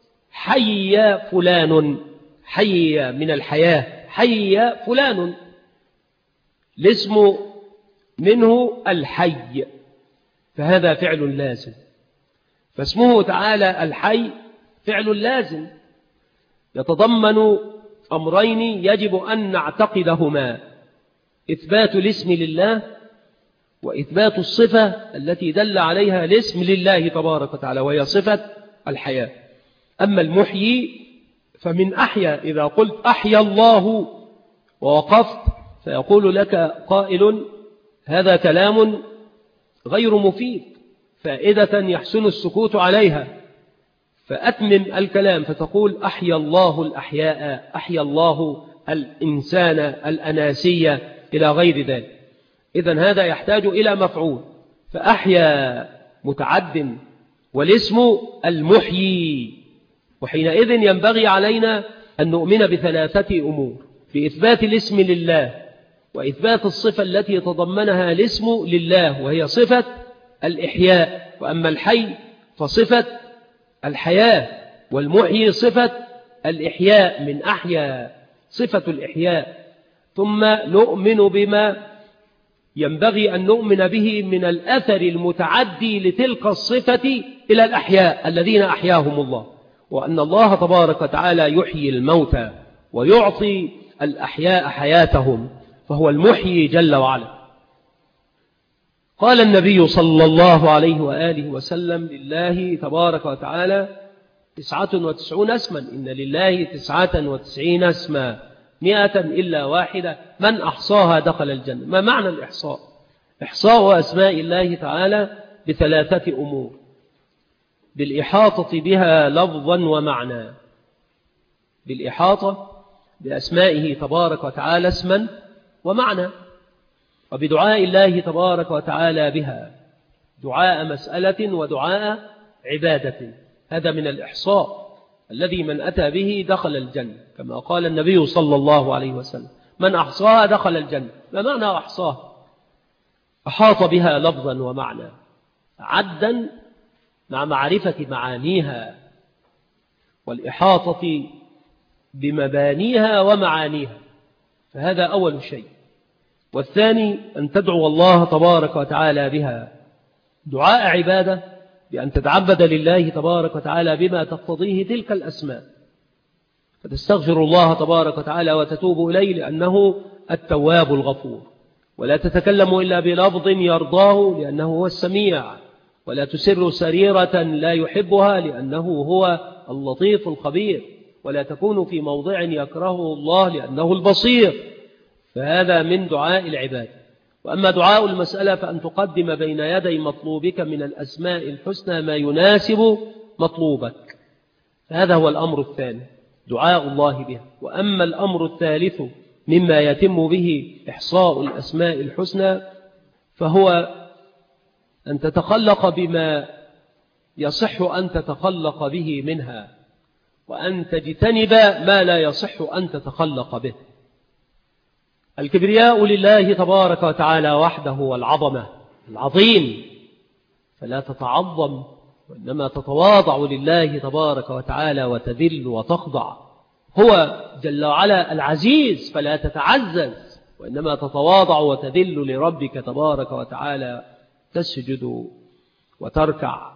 حي فلان، حي من الحياة، حي فلان، الاسم منه الحي، فهذا فعل لازم. فاسمه تعالى الحي فعل لازم يتضمن أمرين يجب أن نعتقدهما: إثبات الاسم لله وإثبات الصفة التي دل عليها الاسم لله تبارك وتعالى، وهي صفة الحياة. أما المحيي فمن أحيا، إذا قلت أحيا الله ووقفت فيقول لك قائل هذا كلام غير مفيد، فائدة يحسن السكوت عليها، فأتمم الكلام فتقول أحيا الله الأحياء، أحيا الله الإنسان الأناسية إلى غير ذلك. إذن هذا يحتاج إلى مفعول، فأحيا متعد والاسم المحيي. وحينئذ ينبغي علينا أن نؤمن ب3 أمور: بإثبات الاسم لله، وإثبات الصفة التي يتضمنها الاسم لله وهي صفة الإحياء، وأما الحي فصفة الحياة، والمحيي صفة الإحياء من أحيا، صفة الإحياء. ثم نؤمن بما ينبغي أن نؤمن به من الأثر المتعدي لتلك الصفة إلى الأحياء الذين أحياهم الله، وأن الله تبارك وتعالى يحيي الموتى ويعطي الأحياء حياتهم، فهو المحيي جل وعلا. قال النبي صلى الله عليه وآله وسلم: لله تبارك وتعالى 99 اسما، إن لله 99 اسما 100 إلا واحدة، من أحصاها دخل الجنة. ما معنى الإحصاء؟ إحصاء أسماء الله تعالى ب3 أمور: بالإحاطة بها لفظا ومعنى، بالإحاطة بأسمائه تبارك وتعالى اسما ومعنى، وبدعاء الله تبارك وتعالى بها، دعاء مسألة ودعاء عبادة. هذا من الإحصاء الذي من أتى به دخل الجنة، كما قال النبي صلى الله عليه وسلم: من أحصاها دخل الجنة. ما معنى أحصاها؟ أحاط بها لفظا ومعنى، عدا مع معرفة معانيها، والإحاطة بمبانيها ومعانيها، فهذا أول شيء. والثاني أن تدعو الله تبارك وتعالى بها دعاء عبادة، بأن تتعبد لله تبارك وتعالى بما تقتضيه تلك الأسماء، فتستغفر الله تبارك وتعالى وتتوب إليه لأنه التواب الغفور، ولا تتكلم إلا بلفظ يرضاه لأنه هو السميع، ولا تسر سريرة لا يحبها لأنه هو اللطيف الخبير، ولا تكون في موضع يكرهه الله لأنه البصير. فهذا من دعاء العباد. وأما دعاء المسألة فأن تقدم بين يدي مطلوبك من الأسماء الحسنى ما يناسب مطلوبك، هذا هو الأمر الثاني، دعاء الله بها. وأما الأمر الثالث مما يتم به إحصاء الأسماء الحسنى فهو أن تتخلق بما يصح أن تتخلق به منها، وأن تجتنب ما لا يصح أن تتخلق به. الكبرياء لله تبارك وتعالى وحده، والعظمة العظيم، فلا تتعظم وإنما تتواضع لله تبارك وتعالى وتذل وتخضع. هو جل وعلا العزيز، فلا تتعزز وإنما تتواضع وتذل لربك تبارك وتعالى، تسجد وتركع.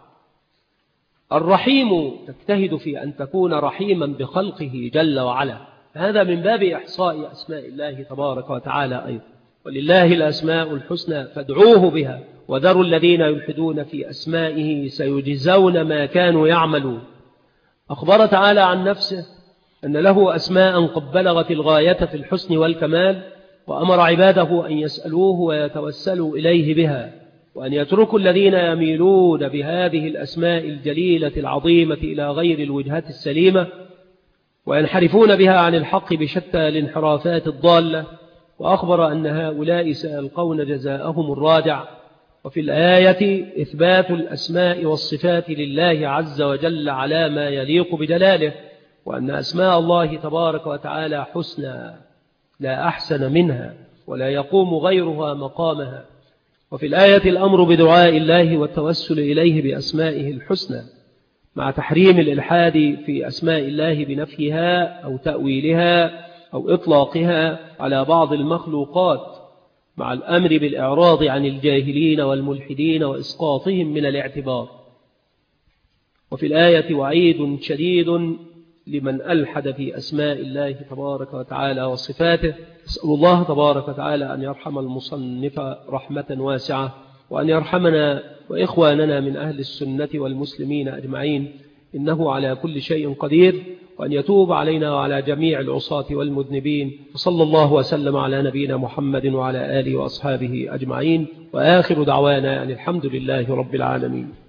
الرحيم تجتهد في أن تكون رحيما بخلقه جل وعلا، هذا من باب إحصاء أسماء الله تبارك وتعالى أيضا. ولله الأسماء الحسنى فادعوه بها وذروا الذين يلحدون في أسمائه سيجزون ما كانوا يعملون. أخبر تعالى عن نفسه أن له أسماء قد بلغت الغاية في الحسن والكمال، وأمر عباده أن يسألوه ويتوسلوا إليه بها، وأن يتركوا الذين يميلون بهذه الأسماء الجليلة العظيمة إلى غير الوجهات السليمة وينحرفون بها عن الحق بشتى الانحرافات الضالة، وأخبر أن هؤلاء سيلقون جزاءهم الرادع. وفي الآية إثبات الأسماء والصفات لله عز وجل على ما يليق بجلاله، وأن أسماء الله تبارك وتعالى حسنى لا أحسن منها ولا يقوم غيرها مقامها. وفي الآية الأمر بدعاء الله والتوسل إليه بأسمائه الحسنى، مع تحريم الإلحاد في أسماء الله بنفيها أو تأويلها أو إطلاقها على بعض المخلوقات، مع الأمر بالإعراض عن الجاهلين والملحدين وإسقاطهم من الاعتبار. وفي الآية وعيد شديد لمن ألحد في أسماء الله تبارك وتعالى وصفاته. أسأل الله تبارك وتعالى أن يرحم المصنف رحمة واسعة، وأن يرحمنا وإخواننا من أهل السنة والمسلمين أجمعين، إنه على كل شيء قدير، وأن يتوب علينا وعلى جميع العصاة والمذنبين. وصلى الله وسلم على نبينا محمد وعلى آله وأصحابه أجمعين، وآخر دعوانا أن الحمد لله رب العالمين.